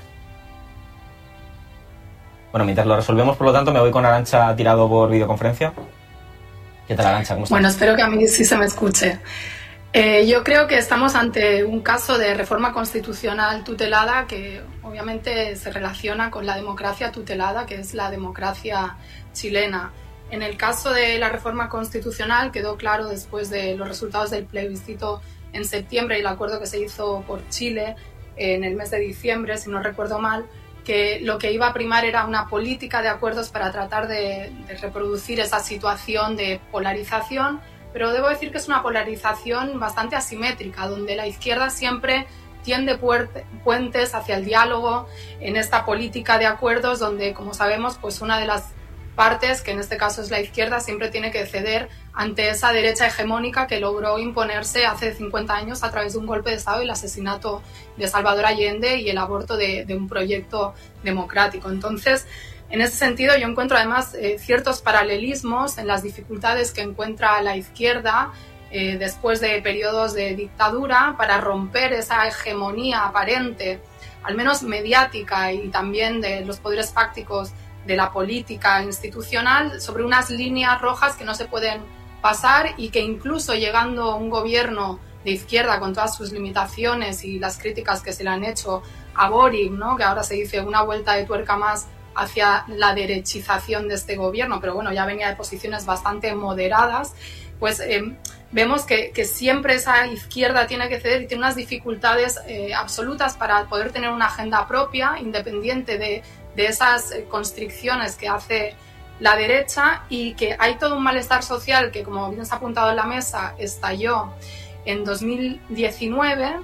Bueno, mientras lo resolvemos, por lo tanto, me voy con Arantxa Tirado por videoconferencia. ¿Qué tal, Arantxa? ¿Cómo estás? Bueno, espero que a mí sí se me escuche. Eh, yo creo que estamos ante un caso de reforma constitucional tutelada que obviamente se relaciona con la democracia tutelada, que es la democracia chilena. En el caso de la reforma constitucional quedó claro después de los resultados del plebiscito en septiembre y el acuerdo que se hizo por Chile en el mes de diciembre, si no recuerdo mal, que lo que iba a primar era una política de acuerdos para tratar de, de reproducir esa situación de polarización, pero debo decir que es una polarización bastante asimétrica, donde la izquierda siempre tiende puentes hacia el diálogo en esta política de acuerdos, donde, como sabemos, pues una de las partes, que en este caso es la izquierda, siempre tiene que ceder ante esa derecha hegemónica que logró imponerse hace cincuenta años a través de un golpe de Estado y el asesinato de Salvador Allende y el aborto de, de un proyecto democrático. Entonces, en ese sentido, yo encuentro además eh, ciertos paralelismos en las dificultades que encuentra la izquierda eh, después de periodos de dictadura para romper esa hegemonía aparente, al menos mediática y también de los poderes fácticos de la política institucional, sobre unas líneas rojas que no se pueden pasar y que incluso llegando a un gobierno de izquierda con todas sus limitaciones y las críticas que se le han hecho a Boric, ¿no?, que ahora se dice una vuelta de tuerca más hacia la derechización de este gobierno, pero bueno, ya venía de posiciones bastante moderadas, pues eh, vemos que, que siempre esa izquierda tiene que ceder y tiene unas dificultades eh, absolutas para poder tener una agenda propia, independiente de de esas constricciones que hace la derecha, y que hay todo un malestar social que, como bien se ha apuntado en la mesa, estalló en dos mil diecinueve,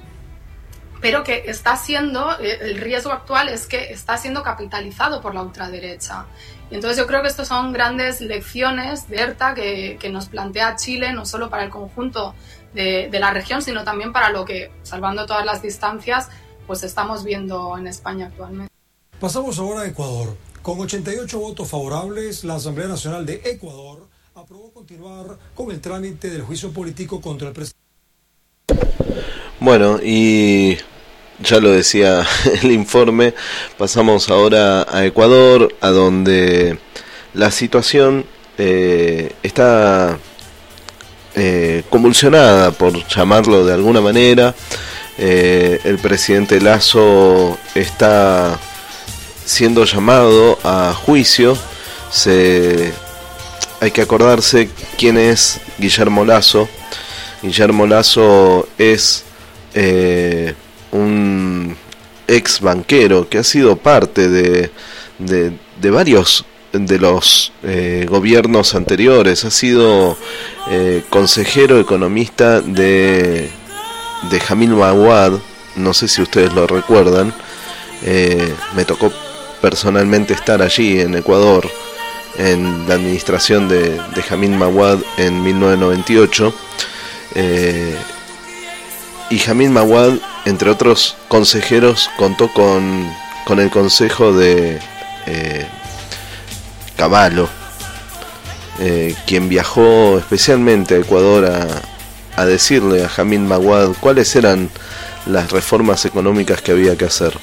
pero que está siendo, el riesgo actual es que está siendo capitalizado por la ultraderecha. Y entonces yo creo que estas son grandes lecciones de ERTA que, que nos plantea Chile, no solo para el conjunto de, de la región, sino también para lo que, salvando todas las distancias, pues estamos viendo en España actualmente. Pasamos ahora a Ecuador. Con ochenta y ocho votos favorables, la Asamblea Nacional de Ecuador aprobó continuar con el trámite del juicio político contra el presidente. Bueno, y ya lo decía el informe, pasamos ahora a Ecuador, a donde la situación eh, está eh, convulsionada, por llamarlo de alguna manera. Eh, el presidente Lasso está siendo llamado a juicio. Se, hay que acordarse quién es Guillermo Lasso. Guillermo Lasso es eh, un ex banquero que ha sido parte de, de, de varios de los eh, gobiernos anteriores. Ha sido eh, consejero economista de, de Jamil Mahuad, no sé si ustedes lo recuerdan. Eh, me tocó personalmente estar allí en Ecuador en la administración de, de Jamil Mahuad en mil novecientos noventa y ocho, eh, y Jamil Mahuad, entre otros consejeros, contó con, con el consejo de eh, Cavallo, eh, quien viajó especialmente a Ecuador a, a decirle a Jamil Mahuad cuáles eran las reformas económicas que había que hacer.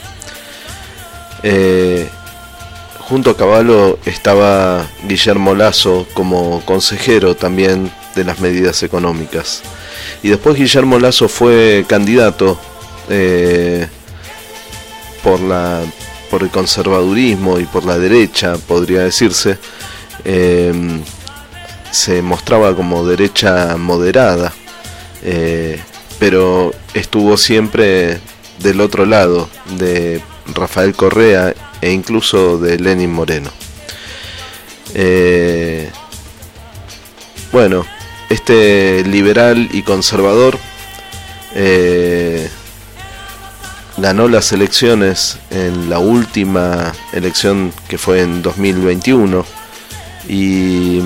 Eh, junto a Cavallo estaba Guillermo Lasso como consejero también de las medidas económicas, y después Guillermo Lasso fue candidato eh, por la por el conservadurismo y por la derecha, podría decirse. Eh, se mostraba como derecha moderada, eh, pero estuvo siempre del otro lado de Rafael Correa e incluso de Lenín Moreno. Eh, bueno, este liberal y conservador eh, ganó las elecciones en la última elección, que fue en dos mil veintiuno, y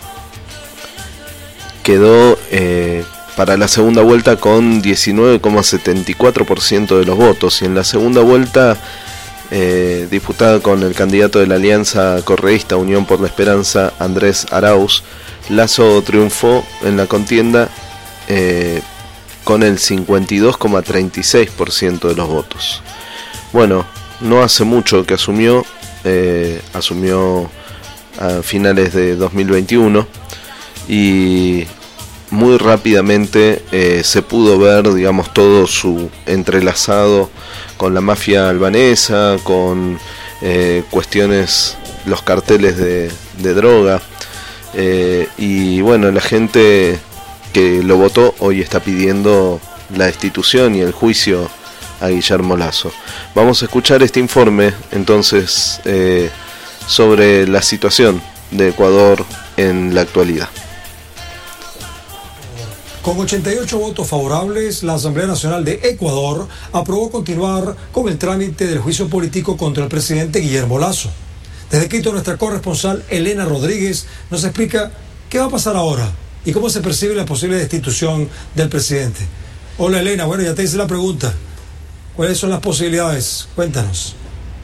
quedó eh, para la segunda vuelta con diecinueve coma setenta y cuatro por ciento de los votos, y en la segunda vuelta eh, disputada con el candidato de la Alianza Correísta Unión por la Esperanza, Andrés Arauz, Lasso triunfó en la contienda eh, con el cincuenta y dos coma treinta y seis por ciento de los votos. Bueno, no hace mucho que asumió, eh, asumió a finales de dos mil veintiuno, y muy rápidamente eh, se pudo ver, digamos, todo su entrelazado con la mafia albanesa, con eh, cuestiones, los carteles de, de droga, eh, y bueno, la gente que lo votó hoy está pidiendo la destitución y el juicio a Guillermo Lasso. Vamos a escuchar este informe entonces eh, sobre la situación de Ecuador en la actualidad. Con ochenta y ocho votos favorables, la Asamblea Nacional de Ecuador aprobó continuar con el trámite del juicio político contra el presidente Guillermo Lasso. Desde Quito, nuestra corresponsal Elena Rodríguez nos explica qué va a pasar ahora y cómo se percibe la posible destitución del presidente. Hola Elena, bueno, ya te hice la pregunta. ¿Cuáles son las posibilidades? Cuéntanos.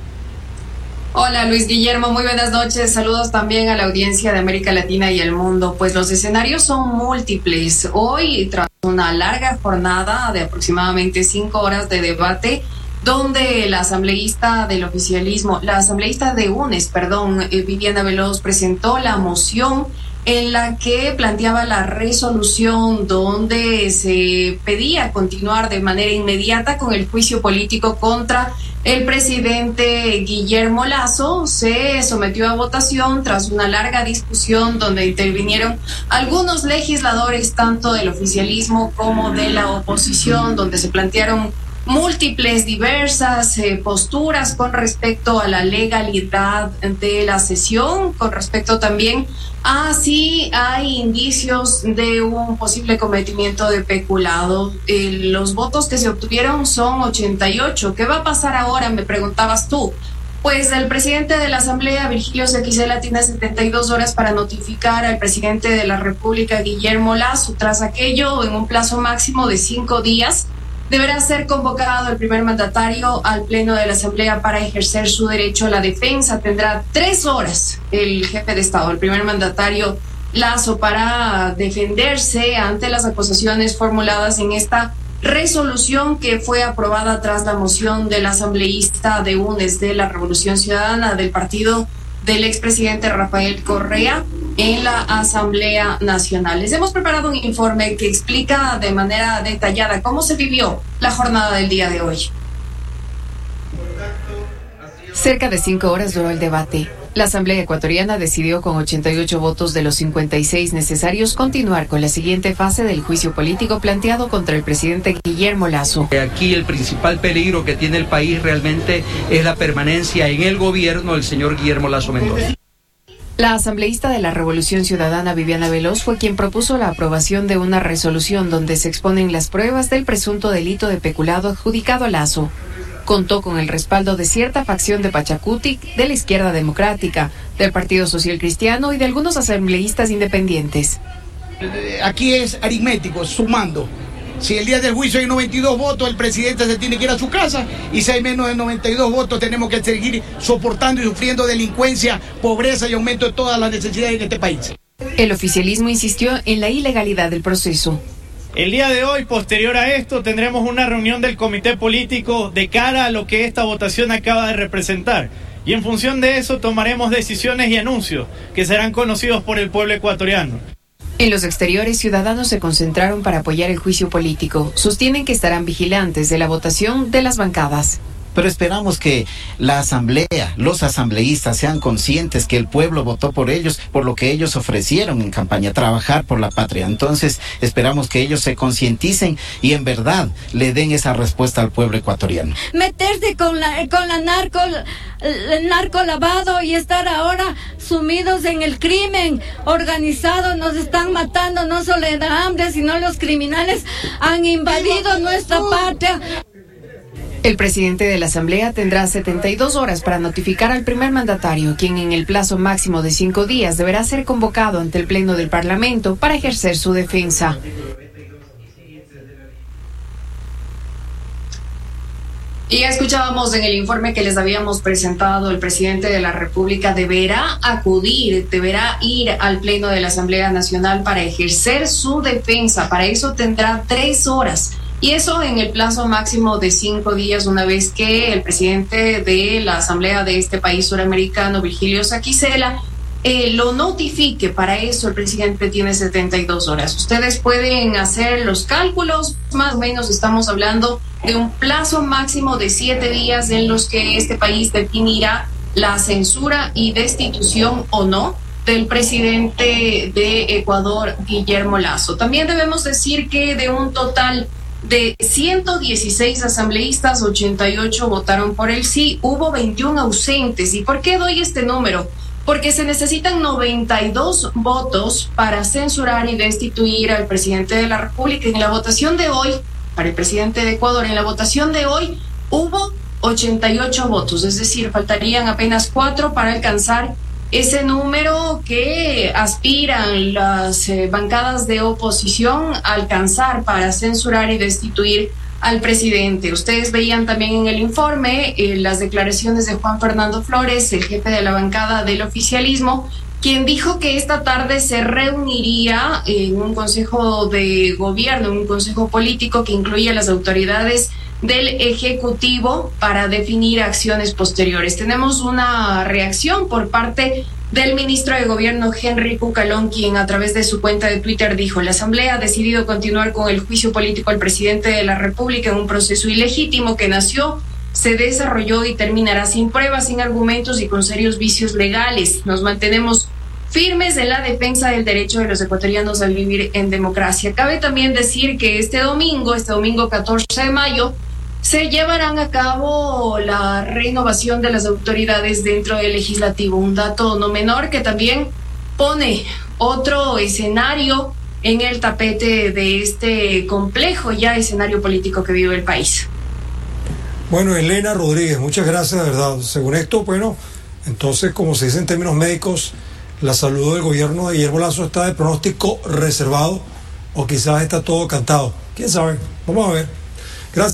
Hola Luis Guillermo, muy buenas noches. Saludos también a la audiencia de América Latina y el mundo. Pues los escenarios son múltiples. Hoy, tras una larga jornada de aproximadamente cinco horas de debate, donde la asambleísta del oficialismo, la asambleísta de U N E S, perdón, eh, Viviana Veloz, presentó la moción en la que planteaba la resolución donde se pedía continuar de manera inmediata con el juicio político contra el presidente Guillermo Lasso. Se sometió a votación tras una larga discusión donde intervinieron algunos legisladores tanto del oficialismo como de la oposición, donde se plantearon múltiples, diversas eh, posturas con respecto a la legalidad de la sesión, con respecto también a si hay indicios de un posible cometimiento de peculado. Eh, los votos que se obtuvieron son ochenta y ocho. ¿Qué va a pasar ahora? Me preguntabas tú. Pues el presidente de la Asamblea, Virgilio Sequicela, tiene setenta y dos horas para notificar al presidente de la República, Guillermo Lasso. Tras aquello, en un plazo máximo de cinco días, deberá ser convocado el primer mandatario al Pleno de la Asamblea para ejercer su derecho a la defensa. Tendrá tres horas el jefe de Estado, el primer mandatario Lasso, para defenderse ante las acusaciones formuladas en esta resolución que fue aprobada tras la moción del asambleísta de U N E S, de la Revolución Ciudadana, del partido del expresidente Rafael Correa, en la Asamblea Nacional. Les hemos preparado un informe que explica de manera detallada cómo se vivió la jornada del día de hoy. Cerca de cinco horas duró el debate. La Asamblea Ecuatoriana decidió con ochenta y ocho votos de los cincuenta y seis necesarios continuar con la siguiente fase del juicio político planteado contra el presidente Guillermo Lasso. Aquí el principal peligro que tiene el país realmente es la permanencia en el gobierno del señor Guillermo Lasso Mendoza. La asambleísta de la Revolución Ciudadana, Viviana Veloz, fue quien propuso la aprobación de una resolución donde se exponen las pruebas del presunto delito de peculado adjudicado a Lasso. Contó con el respaldo de cierta facción de Pachacutic, de la Izquierda Democrática, del Partido Social Cristiano y de algunos asambleístas independientes. Aquí es aritmético, sumando. Si el día del juicio hay noventa y dos votos, el presidente se tiene que ir a su casa, y si hay menos de noventa y dos votos, tenemos que seguir soportando y sufriendo delincuencia, pobreza y aumento de todas las necesidades en este país. El oficialismo insistió en la ilegalidad del proceso. El día de hoy, posterior a esto, tendremos una reunión del comité político de cara a lo que esta votación acaba de representar. Y en función de eso tomaremos decisiones y anuncios que serán conocidos por el pueblo ecuatoriano. En los exteriores, ciudadanos se concentraron para apoyar el juicio político. Sostienen que estarán vigilantes de la votación de las bancadas. Pero esperamos que la asamblea, los asambleístas sean conscientes que el pueblo votó por ellos, por lo que ellos ofrecieron en campaña, trabajar por la patria. Entonces esperamos que ellos se concienticen y en verdad le den esa respuesta al pueblo ecuatoriano. Meterse con la, con la narco, el narco lavado y estar ahora sumidos en el crimen organizado, nos están matando no solo de hambre, sino los criminales han invadido nuestra patria. El presidente de la Asamblea tendrá setenta y dos horas para notificar al primer mandatario, quien en el plazo máximo de cinco días deberá ser convocado ante el Pleno del Parlamento para ejercer su defensa. Y ya escuchábamos en el informe que les habíamos presentado, el presidente de la República deberá acudir, deberá ir al Pleno de la Asamblea Nacional para ejercer su defensa. Para eso tendrá tres horas. Y eso en el plazo máximo de cinco días, una vez que el presidente de la Asamblea de este país suramericano, Virgilio Sequicela, eh, lo notifique. Para eso el presidente tiene setenta y dos horas. Ustedes pueden hacer los cálculos, más o menos estamos hablando de un plazo máximo de siete días en los que este país definirá la censura y destitución o no del presidente de Ecuador, Guillermo Lasso. También debemos decir que de un total de ciento dieciséis asambleístas, ochenta y ocho votaron por el sí, hubo veintiún ausentes. ¿Y por qué doy este número? Porque se necesitan noventa y dos votos para censurar y destituir al presidente de la República. En la votación de hoy, para el presidente de Ecuador, en la votación de hoy hubo ochenta y ocho votos, es decir, faltarían apenas cuatro para alcanzar ese número que aspiran las eh, bancadas de oposición a alcanzar para censurar y destituir al presidente. Ustedes veían también en el informe eh, las declaraciones de Juan Fernando Flores, el jefe de la bancada del oficialismo, quien dijo que esta tarde se reuniría en un consejo de gobierno, un consejo político que incluye a las autoridades del Ejecutivo para definir acciones posteriores. Tenemos una reacción por parte del ministro de Gobierno, Henry Cucalón, quien a través de su cuenta de Twitter dijo: la Asamblea ha decidido continuar con el juicio político al presidente de la República en un proceso ilegítimo que nació, se desarrolló y terminará sin pruebas, sin argumentos y con serios vicios legales. Nos mantenemos firmes en la defensa del derecho de los ecuatorianos a vivir en democracia. Cabe también decir que este domingo, este domingo catorce de mayo, se llevarán a cabo la renovación de las autoridades dentro del legislativo. Un dato no menor que también pone otro escenario en el tapete de este complejo ya escenario político que vive el país. Bueno, Elena Rodríguez, muchas gracias, de verdad. Según esto, bueno, entonces, como se dice en términos médicos, la salud del gobierno de Guillermo Lasso está de pronóstico reservado, o quizás está todo cantado. ¿Quién sabe? Vamos a ver. Gracias.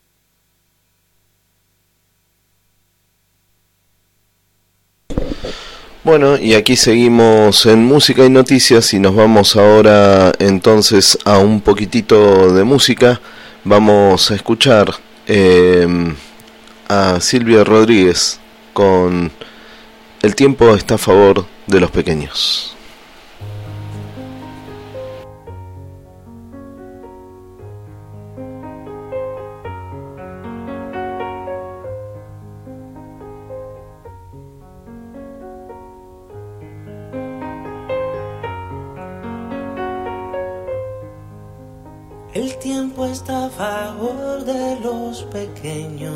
Bueno, y aquí seguimos en música y noticias y nos vamos ahora entonces a un poquitito de música. Vamos a escuchar eh, a Silvia Rodríguez con El tiempo está a favor de los pequeños. El tiempo está a favor de los pequeños,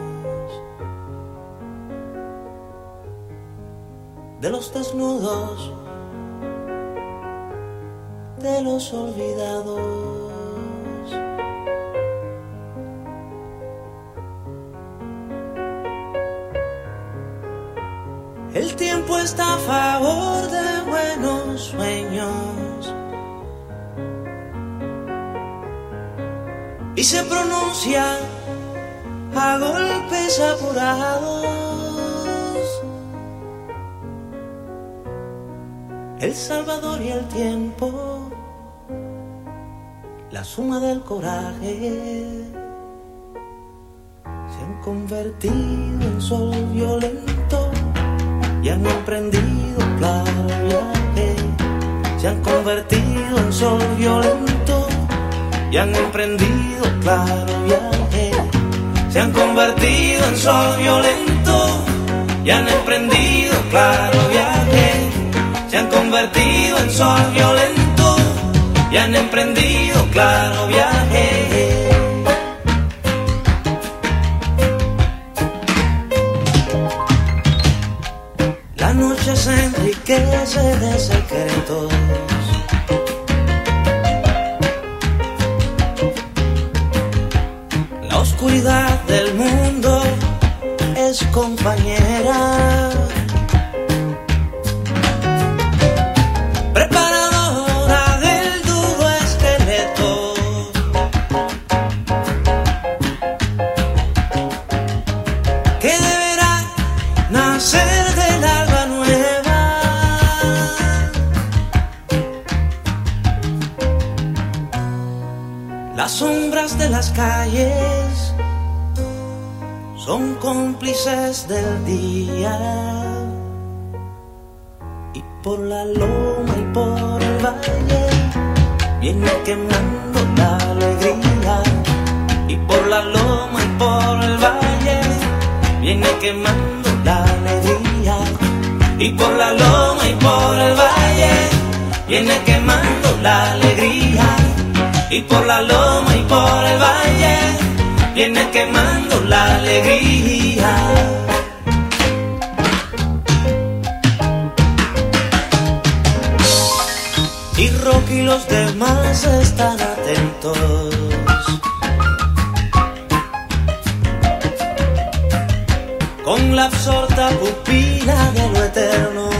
de los desnudos, de los olvidados. El tiempo está a favor de buenos sueños y se pronuncia a golpes apurados. El Salvador y el tiempo, la suma del coraje, se han convertido en sol violento y han emprendido claro viaje. Se han convertido en sol violento y han emprendido claro viaje. Se han convertido en sol violento y han emprendido claro viaje. Se han convertido en sol violento y han emprendido claro viaje. La noche se enriquece de secretos. La oscuridad del mundo es compañera, preparadora del duro esqueleto. Que deberá nacer del alba nueva. Las sombras de las calles son cómplices del día y por la loma y por el valle viene quemando la alegría. Y por la loma y por el valle viene quemando la alegría. Y por la loma y por el valle viene quemando la alegría. Y por la loma y por el valle viene quemando la alegría. Y Rocky y los demás están atentos, con la absorta pupila de lo eterno.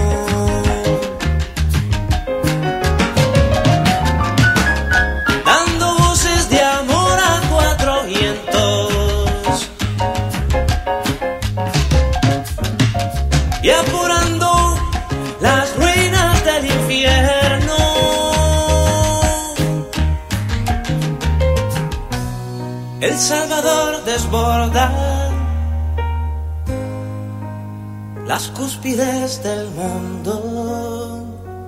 Dando voces de amor a cuatro vientos y apurando las ruinas del infierno. El Salvador desborda las cúspides del mundo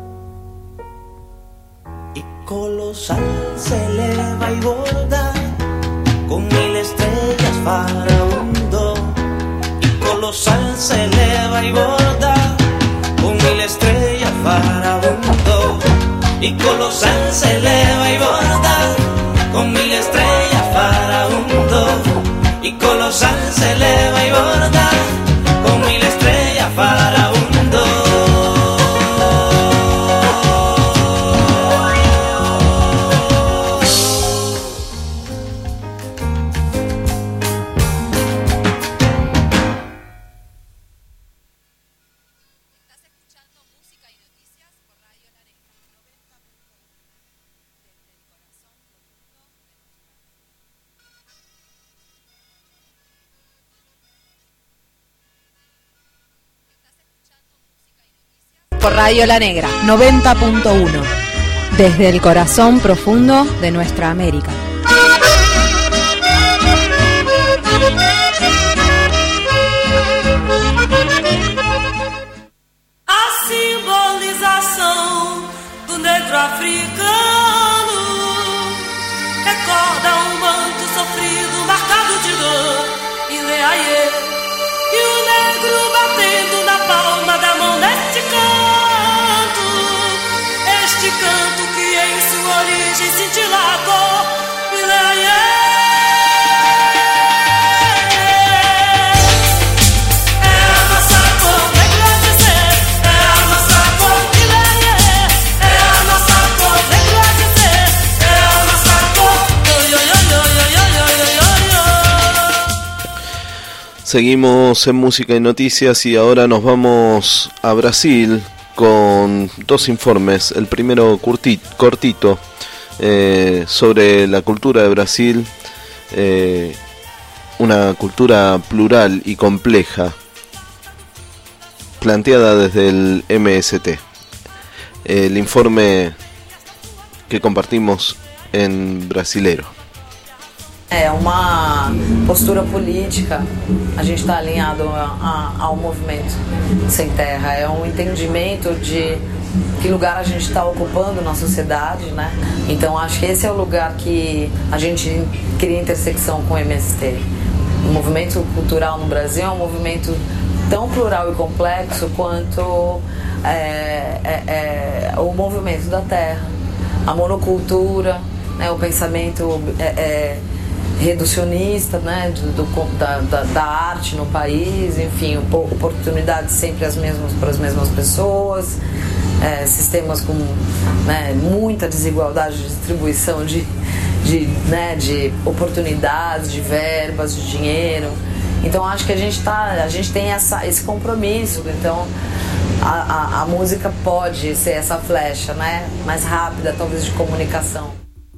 y colosal se eleva y borda con mil estrellas vagabundo. Y colosal se eleva y borda con mil estrellas vagabundo. Y colosal se eleva y borda con mil estrellas vagabundo. Y colosal se eleva y borda con mil estrellas vagabundo. Por Radio La Negra, noventa punto uno, desde el corazón profundo de nuestra América. A simbolização do negro africano recorda um manto sofrido, marcado de dor e leaiê, e o negro batendo na palma da mão neste canto, este canto que em sua origem cintila a dor e leaiê. Seguimos en Música y Noticias y ahora nos vamos a Brasil con dos informes. El primero cortito eh, sobre la cultura de Brasil, eh, una cultura plural y compleja, planteada desde el M S T. El informe que compartimos en Brasilero. É uma postura política, a gente está alinhado a, a, ao movimento Sem Terra, é um entendimento de que lugar a gente está ocupando na sociedade, né? Então acho que esse é o lugar que a gente cria intersecção com o M S T. O movimento cultural no Brasil é um movimento tão plural e complexo quanto é, é, é, o movimento da terra, a monocultura, né? O pensamento é, é, reducionista, né, do, do, da, da, da arte no país, enfim, oportunidades sempre as mesmas para as mesmas pessoas, é, sistemas com, né, muita desigualdade de distribuição de, de, né, de oportunidades, de verbas, de dinheiro. Então acho que a gente tá, a gente tem essa, esse compromisso. Então a, a, a música pode ser essa flecha, né, mais rápida, talvez, de comunicação.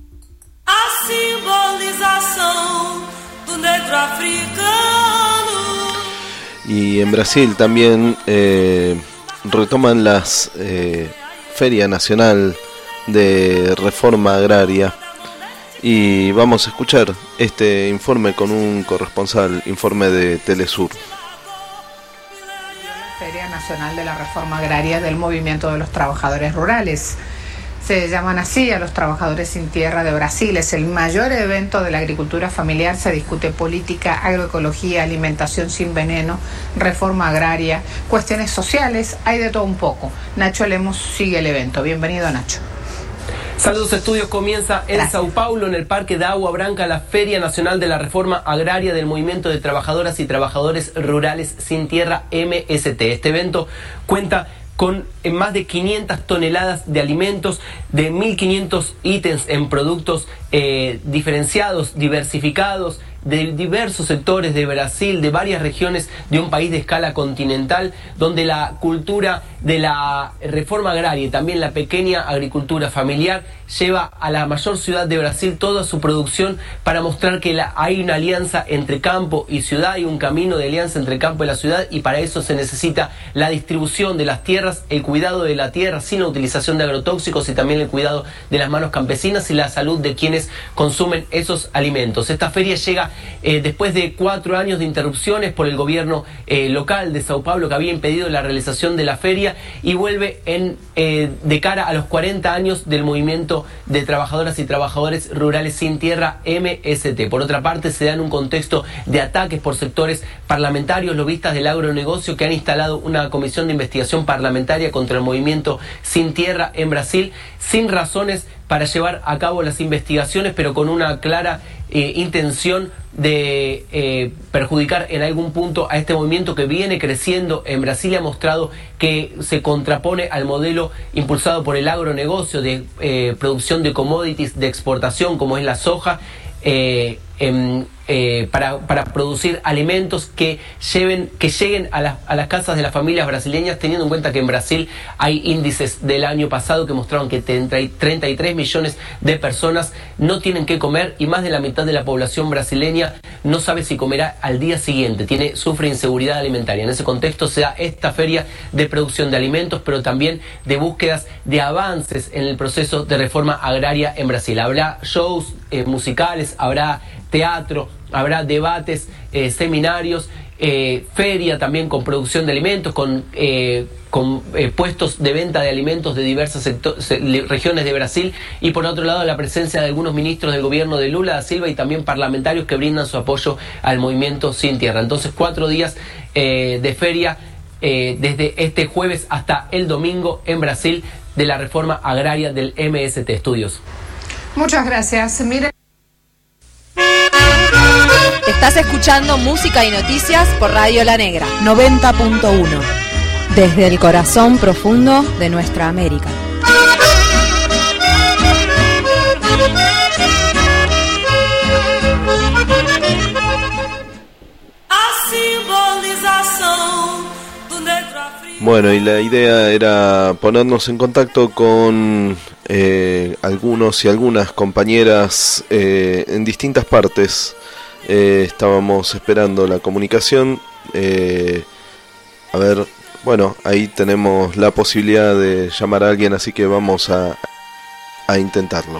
A simbolização do negro africano. Y en Brasil también eh, retoman las eh, Feria Nacional de Reforma Agraria y vamos a escuchar este informe con un corresponsal, informe de Telesur. Feria Nacional de la Reforma Agraria del Movimiento de los Trabajadores Rurales. Se llaman así a los trabajadores sin tierra de Brasil. Es el mayor evento de la agricultura familiar. Se discute política, agroecología, alimentación sin veneno, reforma agraria, cuestiones sociales, hay de todo un poco. Nacho Lemos sigue el evento. Bienvenido, Nacho. Saludos Estudios, comienza en Gracias. Sao Paulo, en el Parque de Agua Branca, la Feria Nacional de la Reforma Agraria del Movimiento de Trabajadoras y Trabajadores Rurales Sin Tierra, M S T. Este evento cuenta con más de quinientas toneladas de alimentos, de mil quinientos ítems en productos eh, diferenciados, diversificados, de diversos sectores de Brasil, de varias regiones de un país de escala continental, donde la cultura de la reforma agraria y también la pequeña agricultura familiar lleva a la mayor ciudad de Brasil toda su producción para mostrar que la, hay una alianza entre campo y ciudad, hay un camino de alianza entre campo y la ciudad, y para eso se necesita la distribución de las tierras, el cuidado de la tierra sin la utilización de agrotóxicos y también el cuidado de las manos campesinas y la salud de quienes consumen esos alimentos. Esta feria llega Eh, después de cuatro años de interrupciones por el gobierno eh, local de Sao Paulo, que había impedido la realización de la feria, y vuelve en eh, de cara a los cuarenta años del Movimiento de Trabajadoras y Trabajadores Rurales Sin Tierra, M S T. Por otra parte, se da en un contexto de ataques por sectores parlamentarios, lobistas del agronegocio, que han instalado una comisión de investigación parlamentaria contra el Movimiento Sin Tierra en Brasil, sin razones para llevar a cabo las investigaciones, pero con una clara eh, intención de eh, perjudicar en algún punto a este movimiento que viene creciendo en Brasil y ha mostrado que se contrapone al modelo impulsado por el agronegocio de eh, producción de commodities de exportación, como es la soja, eh, en, eh, para, para producir alimentos que lleven que lleguen a, la, a las casas de las familias brasileñas, teniendo en cuenta que en Brasil hay índices del año pasado que mostraron que treinta y tres millones de personas no tienen que comer, y más de la mitad de la población brasileña no sabe si comerá al día siguiente, tiene sufre inseguridad alimentaria. En ese contexto se da esta feria de producción de alimentos, pero también de búsquedas de avances en el proceso de reforma agraria en Brasil. Habrá shows eh, musicales, habrá teatro, habrá debates, eh, seminarios, eh, feria también con producción de alimentos, con, eh, con eh, puestos de venta de alimentos de diversas sector, se, regiones de Brasil, y por otro lado la presencia de algunos ministros del gobierno de Lula da Silva y también parlamentarios que brindan su apoyo al Movimiento Sin Tierra. Entonces, cuatro días eh, de feria eh, desde este jueves hasta el domingo en Brasil de la reforma agraria del M S T. Estudios. Muchas gracias. Mire. Estás escuchando música y noticias por Radio La Negra noventa punto uno, desde el corazón profundo de nuestra América. Bueno, y la idea era ponernos en contacto con eh, algunos y algunas compañeras eh, en distintas partes. Eh, estábamos esperando la comunicación. Eh, a ver, bueno, ahí tenemos la posibilidad de llamar a alguien, así que vamos a, a intentarlo.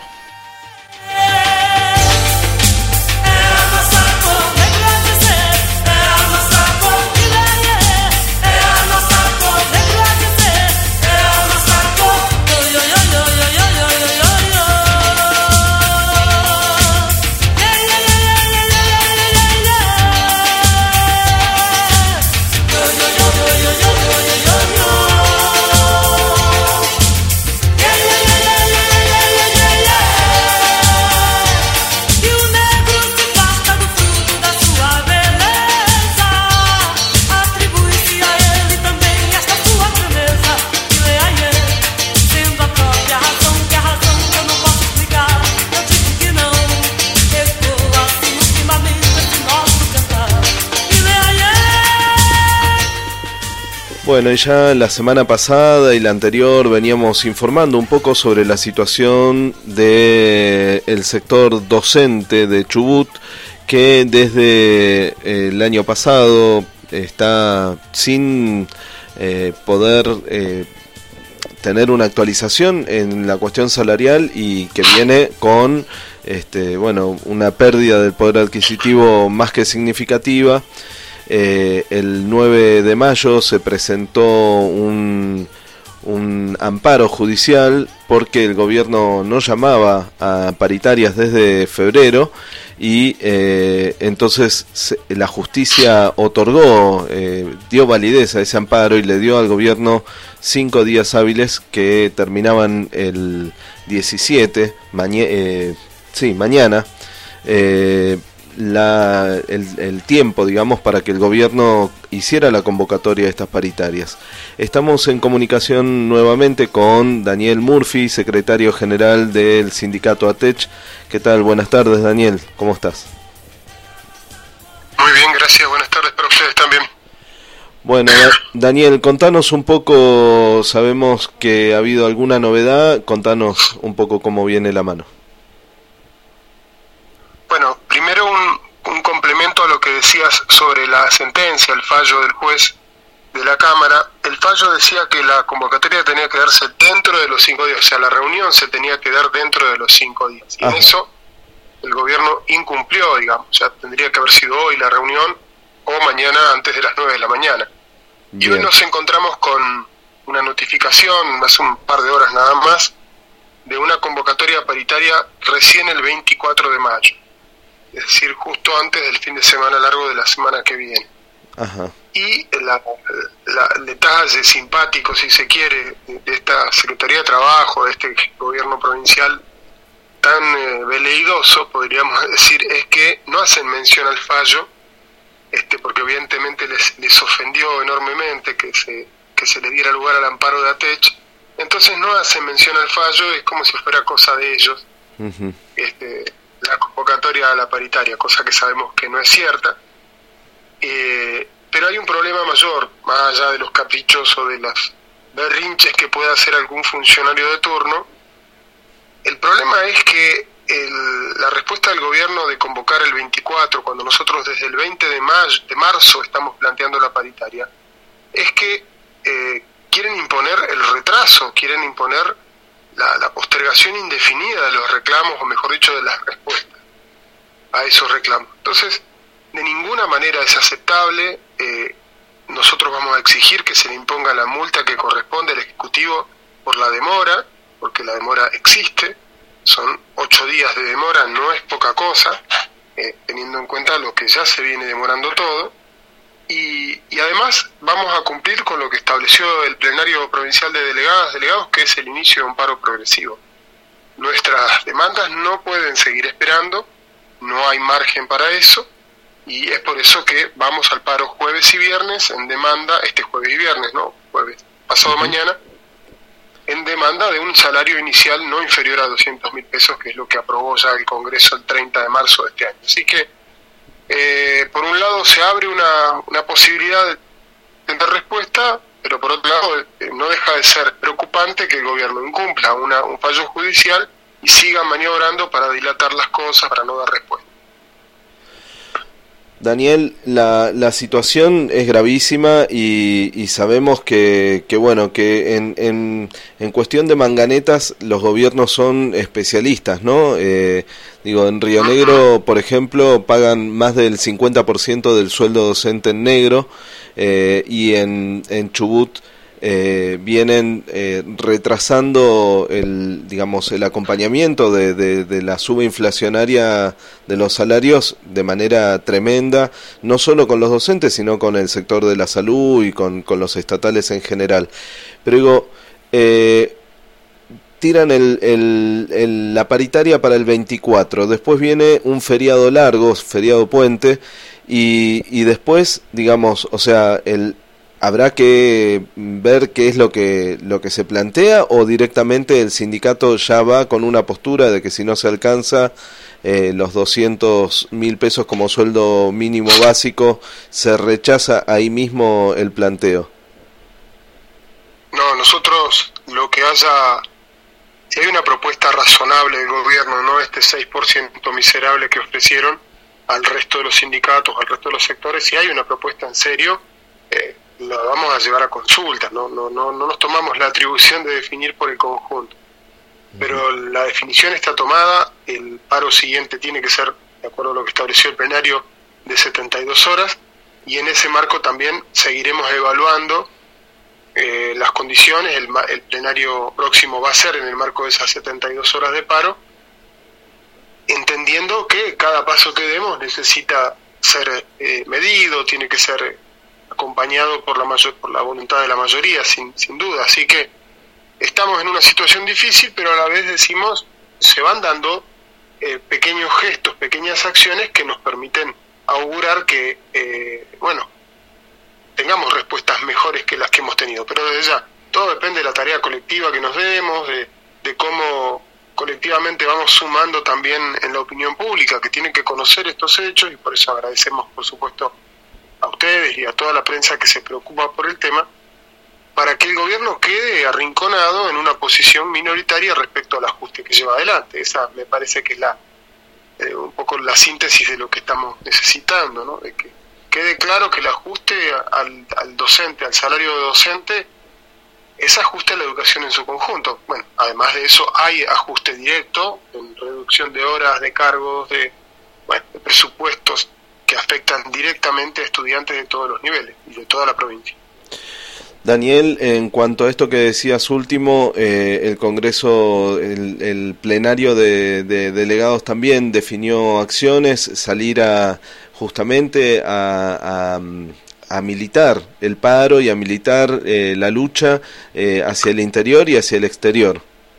Bueno, y ya la semana pasada y la anterior veníamos informando un poco sobre la situación del sector docente de Chubut, que desde el año pasado está sin eh, poder eh, tener una actualización en la cuestión salarial, y que viene con este, bueno, una pérdida del poder adquisitivo más que significativa. eh, el nueve de mayo se presentó un, un amparo judicial porque el gobierno no llamaba a paritarias desde febrero y eh, entonces se, la justicia otorgó, eh, dio validez a ese amparo y le dio al gobierno cinco días hábiles que terminaban el diecisiete, mañe, eh, sí, mañana, eh, la, el, el tiempo, digamos, para que el gobierno hiciera la convocatoria de estas paritarias. Estamos en comunicación nuevamente con Daniel Murphy, secretario general del sindicato ATECH. ¿Qué tal? Buenas tardes, Daniel. ¿Cómo estás? Muy bien, gracias. Buenas tardes para ustedes también. Bueno, Daniel, contanos un poco, sabemos que ha habido alguna novedad, contanos un poco cómo viene la mano. Bueno, primero un, un complemento a lo que decías sobre la sentencia, el fallo del juez de la Cámara. El fallo decía que la convocatoria tenía que darse dentro de los cinco días, o sea, la reunión se tenía que dar dentro de los cinco días. Y Ajá. en eso el gobierno incumplió, digamos, o sea, tendría que haber sido hoy la reunión o mañana antes de las nueve de la mañana. Bien. Y hoy nos encontramos con una notificación, hace un par de horas nada más, de una convocatoria paritaria recién el veinticuatro de mayo. Es decir, justo antes del fin de semana largo de la semana que viene. Ajá. Y la, la, el detalle simpático, si se quiere, de esta Secretaría de Trabajo, de este gobierno provincial tan eh, veleidoso, podríamos decir, es que no hacen mención al fallo, este porque evidentemente les, les ofendió enormemente que se, que se le diera lugar al amparo de ATECH, entonces no hacen mención al fallo, es como si fuera cosa de ellos. Uh-huh. este la convocatoria a la paritaria, cosa que sabemos que no es cierta, eh, pero hay un problema mayor, más allá de los caprichos o de las berrinches que pueda hacer algún funcionario de turno. El problema es que el, la respuesta del gobierno de convocar el veinticuatro, cuando nosotros desde el veinte de, mayo, de marzo estamos planteando la paritaria, es que eh, quieren imponer el retraso, quieren imponer La, la postergación indefinida de los reclamos, o mejor dicho, de las respuestas a esos reclamos. Entonces, de ninguna manera es aceptable. Eh, nosotros vamos a exigir que se le imponga la multa que corresponde al Ejecutivo por la demora, porque la demora existe, son ocho días de demora, no es poca cosa, eh, teniendo en cuenta lo que ya se viene demorando todo. Y, y además vamos a cumplir con lo que estableció el plenario provincial de delegadas, delegados, que es el inicio de un paro progresivo. Nuestras demandas no pueden seguir esperando, no hay margen para eso, y es por eso que vamos al paro jueves y viernes en demanda, este jueves y viernes, ¿no? Jueves, pasado uh-huh. mañana, en demanda de un salario inicial no inferior a doscientos mil pesos, que es lo que aprobó ya el Congreso el treinta de marzo de este año. Así que Eh, por un lado se abre una, una posibilidad de tener respuesta, pero por otro lado eh, no deja de ser preocupante que el gobierno incumpla una, un fallo judicial y siga maniobrando para dilatar las cosas, para no dar respuesta. Daniel, la, la situación es gravísima y, y sabemos que, que bueno, que en, en, en cuestión de manganetas los gobiernos son especialistas, ¿no? Eh, digo, en Río Negro, por ejemplo, pagan más del cincuenta por ciento del sueldo docente en negro, eh, y en, en Chubut eh, vienen eh, retrasando el, digamos, el acompañamiento de, de, de la suba inflacionaria de los salarios de manera tremenda, no solo con los docentes, sino con el sector de la salud y con, con los estatales en general. Pero digo, eh, tiran el, el, el, la paritaria para el veinticuatro, después viene un feriado largo, feriado puente, y, y después, digamos, o sea, el ¿habrá que ver qué es lo que lo que se plantea o directamente el sindicato ya va con una postura de que si no se alcanza eh, los doscientos mil pesos como sueldo mínimo básico, se rechaza ahí mismo el planteo? No, nosotros lo que haya, si hay una propuesta razonable del gobierno, no este seis por ciento miserable que ofrecieron al resto de los sindicatos, al resto de los sectores, si hay una propuesta en serio, eh, la vamos a llevar a consulta, no, no, no, no nos tomamos la atribución de definir por el conjunto, pero la definición está tomada, el paro siguiente tiene que ser, de acuerdo a lo que estableció el plenario, de setenta y dos horas, y en ese marco también seguiremos evaluando eh, las condiciones. El, el plenario próximo va a ser en el marco de esas setenta y dos horas de paro, entendiendo que cada paso que demos necesita ser eh, medido, tiene que ser acompañado por la mayor, por la voluntad de la mayoría, sin, sin duda. Así que estamos en una situación difícil, pero a la vez decimos, se van dando eh, pequeños gestos, pequeñas acciones que nos permiten augurar que, eh, bueno, tengamos respuestas mejores que las que hemos tenido. Pero desde ya, todo depende de la tarea colectiva que nos demos, de, de cómo colectivamente vamos sumando también en la opinión pública, que tiene que conocer estos hechos, y por eso agradecemos, por supuesto, a ustedes y a toda la prensa que se preocupa por el tema, para que el gobierno quede arrinconado en una posición minoritaria respecto al ajuste que lleva adelante. Esa me parece que es la eh, un poco la síntesis de lo que estamos necesitando, ¿no? De que quede claro que el ajuste al, al docente, al salario de docente, es ajuste a la educación en su conjunto. Bueno, además de eso hay ajuste directo en reducción de horas, de cargos, de, bueno, de presupuestos que afectan directamente a estudiantes de todos los niveles y de toda la provincia. Daniel, en cuanto a esto que decías último, eh, el Congreso, el, el plenario de, de delegados también definió acciones, salir a justamente a, a, a militar el paro y a militar eh, la lucha eh, hacia el interior y hacia el exterior.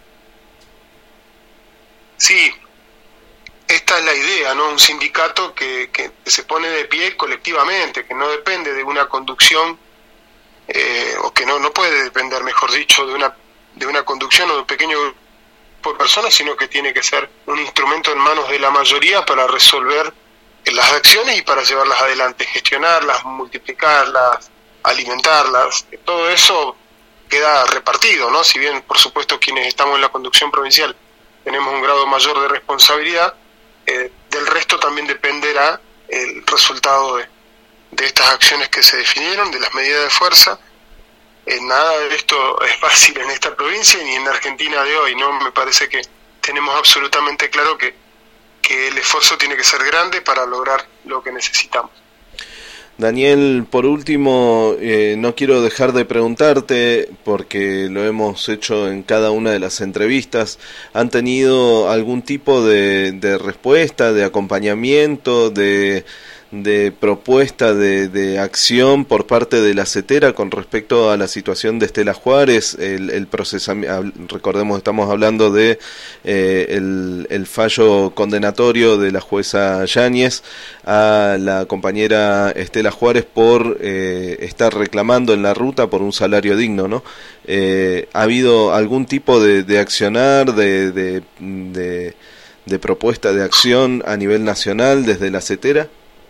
Sí, esta es la idea, ¿no? Un sindicato que, que se pone de pie colectivamente, que no depende de una conducción, eh, o que no no puede depender, mejor dicho, de una de una conducción o de un pequeño grupo de personas, sino que tiene que ser un instrumento en manos de la mayoría para resolver las acciones y para llevarlas adelante, gestionarlas, multiplicarlas, alimentarlas. Todo eso queda repartido, ¿no? Si bien, por supuesto, quienes estamos en la conducción provincial tenemos un grado mayor de responsabilidad, eh, del resto también dependerá el resultado de, de estas acciones que se definieron, de las medidas de fuerza. Eh, nada de esto es fácil en esta provincia ni en Argentina de hoy, ¿no? Me parece que tenemos absolutamente claro que, que el esfuerzo tiene que ser grande para lograr lo que necesitamos. Daniel, por último, eh, no quiero dejar de preguntarte, porque lo hemos hecho en cada una de las entrevistas, ¿han tenido algún tipo de, de respuesta, de acompañamiento, de, de propuesta de, de acción por parte de la CETERA con respecto a la situación de Estela Juárez? El, el procesamiento, recordemos, estamos hablando de eh, el, el fallo condenatorio de la jueza Yáñez a la compañera Estela Juárez por eh, estar reclamando en la ruta por un salario digno, ¿no? Eh, ¿Ha habido algún tipo de, de accionar, de, de, de, de propuesta de acción a nivel nacional desde la CETERA?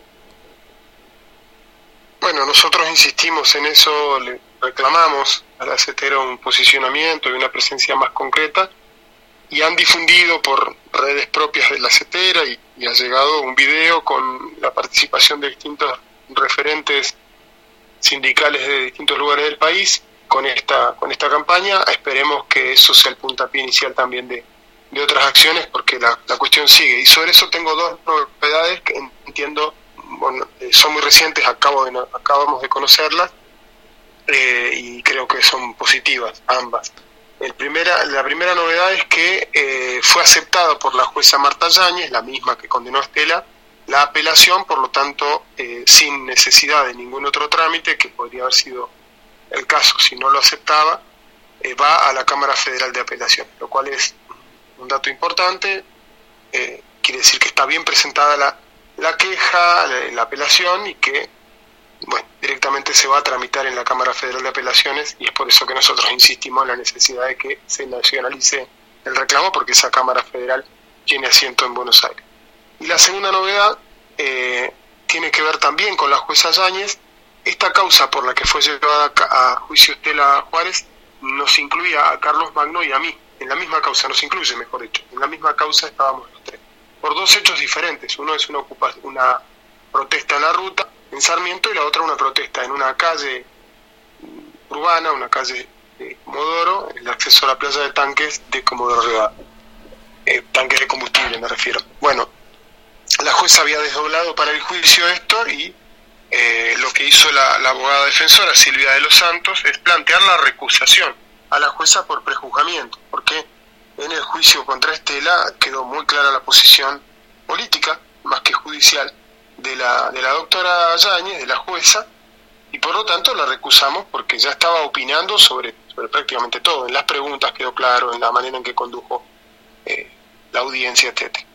Bueno, nosotros insistimos en eso, le reclamamos a la CETERA un posicionamiento y una presencia más concreta, y han difundido por redes propias de la CETERA y, y ha llegado un video con la participación de distintos referentes sindicales de distintos lugares del país con esta con esta campaña. Esperemos que eso sea el puntapié inicial también de, de otras acciones, porque la, la cuestión sigue. Y sobre eso tengo dos novedades que entiendo, bueno, son muy recientes, acabo de, acabamos de conocerlas, eh, y creo que son positivas ambas. El primera, la primera novedad es que eh, fue aceptada por la jueza Marta Yáñez, la misma que condenó a Estela, la apelación, por lo tanto, eh, sin necesidad de ningún otro trámite, que podría haber sido el caso si no lo aceptaba, eh, va a la Cámara Federal de Apelación, lo cual es un dato importante. Eh, quiere decir que está bien presentada la, la queja, la, la apelación, y que, bueno, directamente se va a tramitar en la Cámara Federal de Apelaciones, y es por eso que nosotros insistimos en la necesidad de que se nacionalice el reclamo, porque esa Cámara Federal tiene asiento en Buenos Aires. Y la segunda novedad eh, tiene que ver también con la jueza Yáñez. Esta causa por la que fue llevada a juicio Estela Juárez nos incluía a Carlos Magno y a mí, en la misma causa, nos incluye, mejor dicho, en la misma causa estábamos los tres, por dos hechos diferentes. Uno es una, ocupación, una protesta en la ruta, en Sarmiento, y la otra una protesta en una calle urbana, una calle de Comodoro, el acceso a la playa de tanques de Comodoro Rivadavia, eh, tanques de combustible me refiero. Bueno, la jueza había desdoblado para el juicio esto y eh, lo que hizo la, la abogada defensora Silvia de los Santos es plantear la recusación a la jueza por prejuzgamiento, porque en el juicio contra Estela quedó muy clara la posición política, más que judicial, de la, de la doctora Yáñez, de la jueza, y por lo tanto la recusamos porque ya estaba opinando sobre, sobre prácticamente todo. En las preguntas quedó claro, en la manera en que condujo eh, la audiencia, etcétera.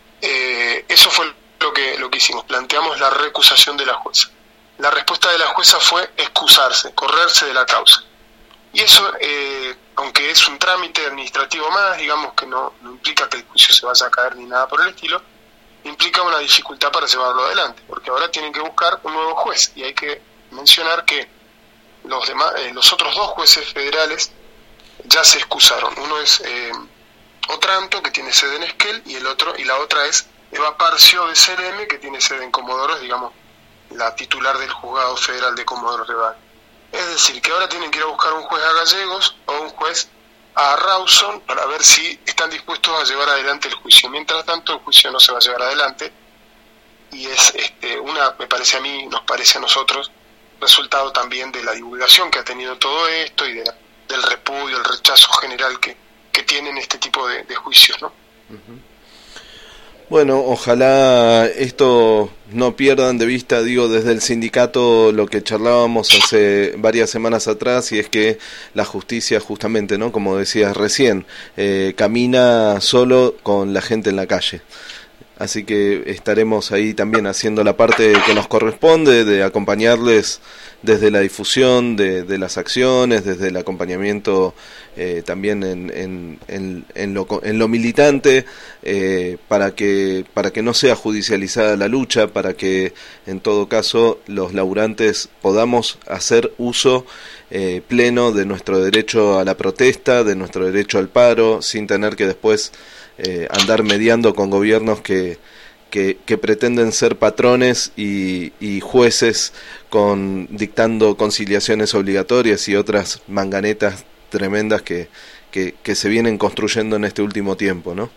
Eh, eso fue lo que, lo que hicimos, planteamos la recusación de la jueza. La respuesta de la jueza fue excusarse, correrse de la causa. Y eso, eh, aunque es un trámite administrativo más, digamos que no, no implica que el juicio se vaya a caer ni nada por el estilo, implica una dificultad para llevarlo adelante, porque ahora tienen que buscar un nuevo juez, y hay que mencionar que los demás, eh, los otros dos jueces federales ya se excusaron. Uno es eh, Otranto, que tiene sede en Esquel, y el otro y la otra es Eva Parcio de C L M, que tiene sede en Comodoro, es, digamos, la titular del Juzgado Federal de Comodoro Rivadavia. Es decir, que ahora tienen que ir a buscar un juez a Gallegos o un juez a Rawson para ver si están dispuestos a llevar adelante el juicio. Mientras tanto, el juicio no se va a llevar adelante, y es este, una, me parece a mí, nos parece a nosotros, resultado también de la divulgación que ha tenido todo esto y de, del repudio, el rechazo general que, que tienen este tipo de, de juicios, ¿no? Uh-huh. Bueno, ojalá esto no pierdan de vista, digo, desde el sindicato lo que charlábamos hace varias semanas atrás, y es que la justicia justamente, ¿no? Como decías recién, eh, camina solo con la gente en la calle. Así que estaremos ahí también haciendo la parte que nos corresponde, de acompañarles desde la difusión de, de las acciones, desde el acompañamiento eh, también en, en, en, en, lo, en lo militante, eh, para que para que no sea judicializada la lucha, para que en todo caso los laburantes podamos hacer uso eh, pleno de nuestro derecho a la protesta, de nuestro derecho al paro, sin tener que después Eh, andar mediando con gobiernos que, que, que pretenden ser patrones y, y jueces con dictando conciliaciones obligatorias y otras manganetas tremendas que, que, que se vienen construyendo en este último tiempo, ¿no?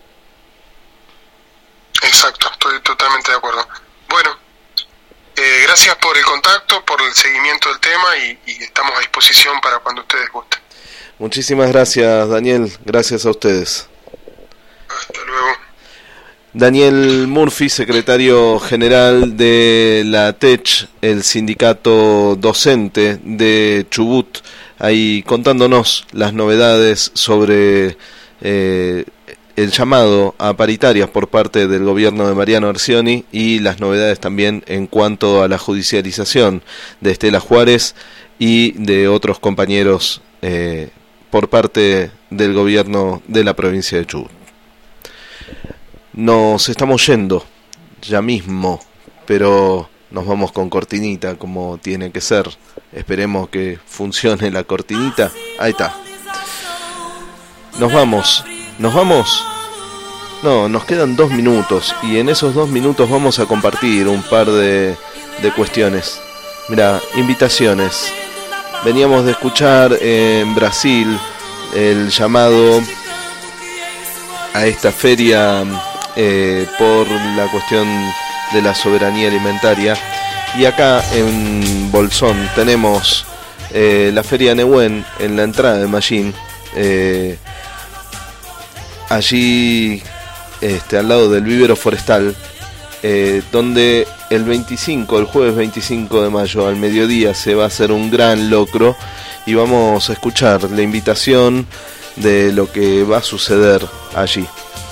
Exacto, estoy totalmente de acuerdo. Bueno, eh, gracias por el contacto, por el seguimiento del tema, y, y estamos a disposición para cuando ustedes gusten. Muchísimas gracias, Daniel, gracias a ustedes. Hasta luego. Daniel Murphy, secretario general de la T E C H, el sindicato docente de Chubut, ahí contándonos las novedades sobre eh, el llamado a paritarias por parte del gobierno de Mariano Arcioni, y las novedades también en cuanto a la judicialización de Estela Juárez y de otros compañeros eh, por parte del gobierno de la provincia de Chubut. Nos estamos yendo ya mismo, pero nos vamos con cortinita como tiene que ser. Esperemos que funcione la cortinita. Ahí está. Nos vamos. ¿Nos vamos? No, nos quedan dos minutos, y en esos dos minutos vamos a compartir un par de, de cuestiones. Mirá, invitaciones. Veníamos de escuchar en Brasil el llamado a esta feria eh, por la cuestión de la soberanía alimentaria, y acá en Bolsón tenemos eh, la feria Nehuen en la entrada de Mallín, eh, allí este, al lado del vivero forestal, eh, donde el veinticinco, el jueves veinticinco de mayo al mediodía se va a hacer un gran locro, y vamos a escuchar la invitación de lo que va a suceder allí.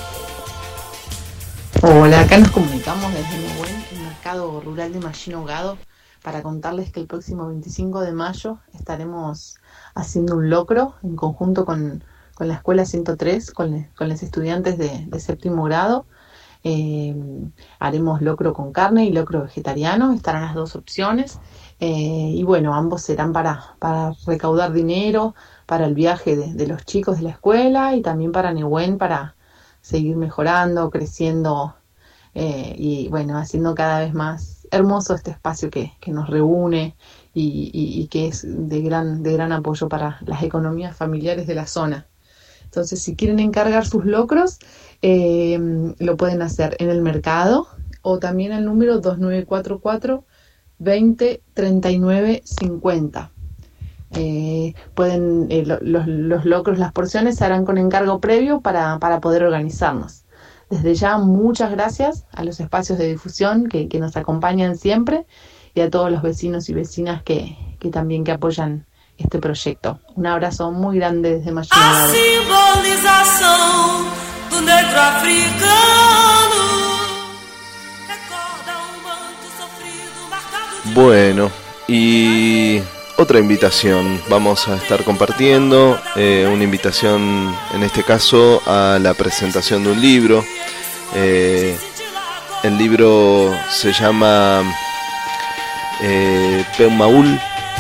Hola, acá nos comunicamos desde Nehuen, el mercado rural de Mallín Hogado, para contarles que el próximo veinticinco de mayo estaremos haciendo un locro en conjunto con, con la escuela ciento tres, con, con los estudiantes de, de séptimo grado. Eh, haremos locro con carne y locro vegetariano, estarán las dos opciones, eh, y bueno, ambos serán para, para recaudar dinero para el viaje de, de los chicos de la escuela, y también para Nehuen, para seguir mejorando, creciendo, eh, y bueno, haciendo cada vez más hermoso este espacio que, que nos reúne y, y, y que es de gran, de gran apoyo para las economías familiares de la zona. Entonces, si quieren encargar sus locros, eh, lo pueden hacer en el mercado, o también al número dos nueve cuatro cuatro, veinte treinta y nueve cincuenta. Eh, pueden eh, lo, los, los locros, las porciones se harán con encargo previo para, para poder organizarnos. Desde ya, muchas gracias a los espacios de difusión que, que nos acompañan siempre y a todos los vecinos y vecinas que, que también que apoyan este proyecto. Un abrazo muy grande desde Machino Gado. A simbolização do negro africano recorda um manto sofrido marcado de... Bueno, y otra invitación vamos a estar compartiendo, eh, una invitación en este caso a la presentación de un libro. Eh, el libro se llama eh, Peumaul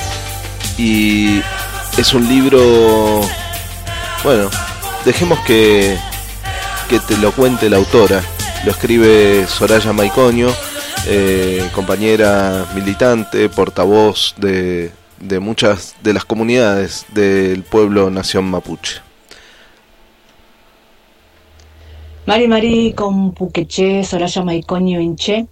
y es un libro, bueno, dejemos que, que te lo cuente la autora. Lo escribe Soraya Maiconio, eh, compañera militante, portavoz de de muchas de las comunidades del pueblo nación mapuche. Mari Mari con Puqueche, Soraya Maiconio Inche,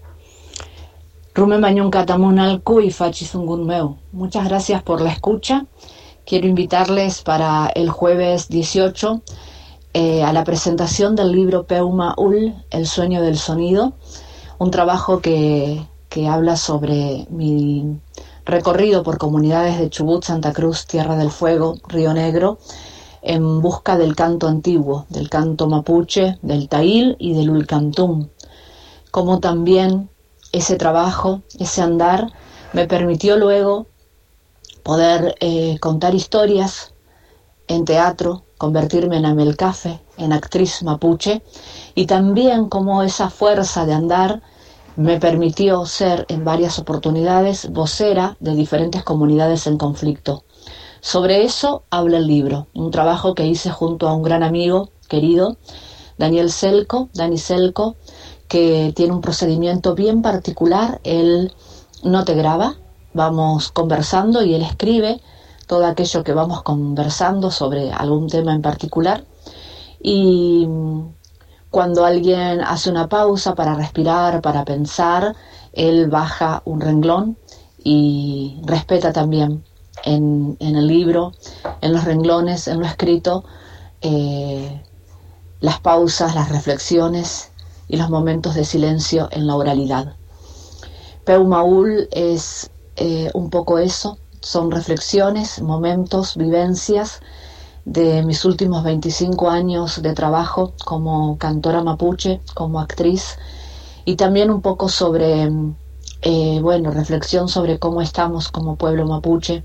Rume Mañón Catamunalcu y Fachisungun Meu. Muchas gracias por la escucha. Quiero invitarles para el jueves dieciocho eh, a la presentación del libro Peumaul, El sueño del sonido, un trabajo que, que habla sobre mi recorrido por comunidades de Chubut, Santa Cruz, Tierra del Fuego, Río Negro, en busca del canto antiguo, del canto mapuche, del taíl y del ulcantum. Como también ese trabajo, ese andar, me permitió luego poder eh, contar historias en teatro, convertirme en amelcafe, en actriz mapuche, y también como esa fuerza de andar me permitió ser en varias oportunidades vocera de diferentes comunidades en conflicto. Sobre eso habla el libro, un trabajo que hice junto a un gran amigo querido, Daniel Selco, Dani Selco, que tiene un procedimiento bien particular. Él no te graba, vamos conversando y él escribe todo aquello que vamos conversando sobre algún tema en particular. Y cuando alguien hace una pausa para respirar, para pensar, él baja un renglón y respeta también en, en el libro, en los renglones, en lo escrito, eh, las pausas, las reflexiones y los momentos de silencio en la oralidad. Peumaul es eh, un poco eso, son reflexiones, momentos, vivencias de mis últimos veinticinco años de trabajo como cantora mapuche, como actriz, y también un poco sobre, eh, bueno, reflexión sobre cómo estamos como pueblo mapuche,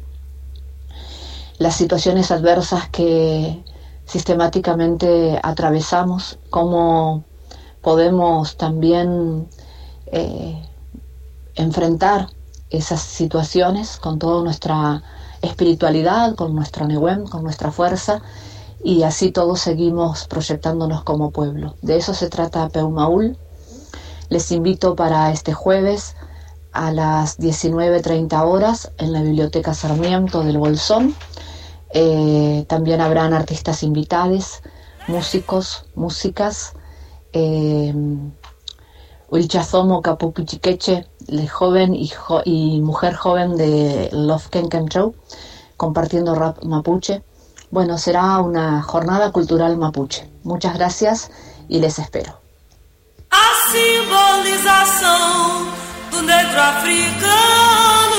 las situaciones adversas que sistemáticamente atravesamos, cómo podemos también eh, enfrentar esas situaciones con toda nuestra espiritualidad, con nuestro Nehuen, con nuestra fuerza, y así todos seguimos proyectándonos como pueblo. De eso se trata Peumaul. Les invito para este jueves a las diecinueve treinta horas en la Biblioteca Sarmiento del Bolsón. Eh, también habrán artistas invitados, músicos, músicas, eh, Urichazomo Capupichiqueche, joven y, jo y mujer joven de Love Kenken Show, compartiendo rap mapuche. Bueno, será una jornada cultural mapuche. Muchas gracias y les espero. A simbolização do negro africano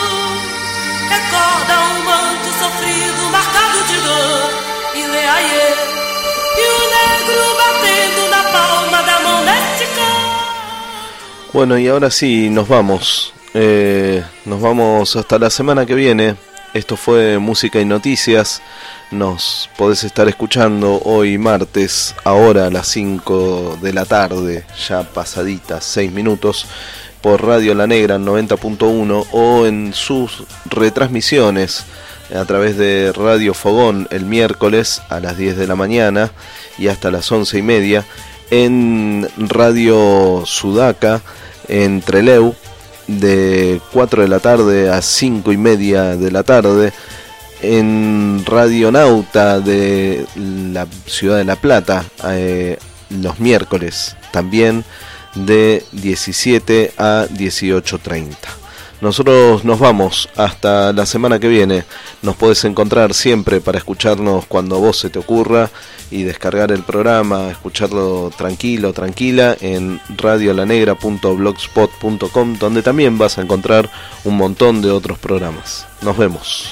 recorda um manto sofrido marcado de dor e leaiê, e o negro batendo na palma da mão neste canto. Bueno, y ahora sí, nos vamos. Eh, nos vamos hasta la semana que viene. Esto fue Música y Noticias. Nos podés estar escuchando hoy martes, ahora a las cinco de la tarde, ya pasaditas seis minutos, por Radio La Negra noventa punto uno o en sus retransmisiones a través de Radio Fogón el miércoles a las diez de la mañana y hasta las once y media, en Radio Sudaca en Trelew de cuatro de la tarde a cinco y media de la tarde, en Radio Nauta de la ciudad de La Plata eh, los miércoles también de diecisiete a dieciocho treinta. Nosotros nos vamos hasta la semana que viene. Nos podés encontrar siempre para escucharnos cuando a vos se te ocurra y descargar el programa, escucharlo tranquilo, tranquila en radiolanegra punto blogspot punto com, donde también vas a encontrar un montón de otros programas. Nos vemos.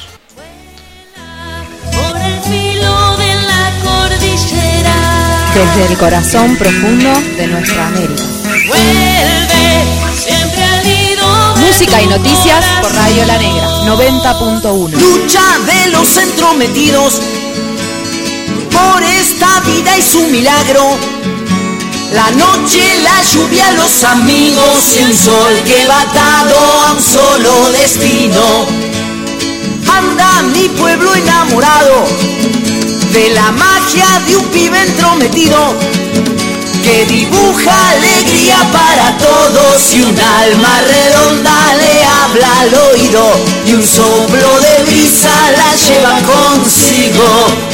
Por el filo de la cordillera, desde el corazón profundo de nuestra América. Vuelve siempre al nido. Música y noticias por Radio La Negra noventa punto uno. Lucha de los entrometidos por esta vida y su milagro. La noche, la lluvia, los amigos y un sol que va atado a un solo destino. Anda mi pueblo enamorado de la magia de un pibe entrometido que dibuja alegría para todos y un alma redonda le habla al oído y un soplo de brisa la lleva consigo.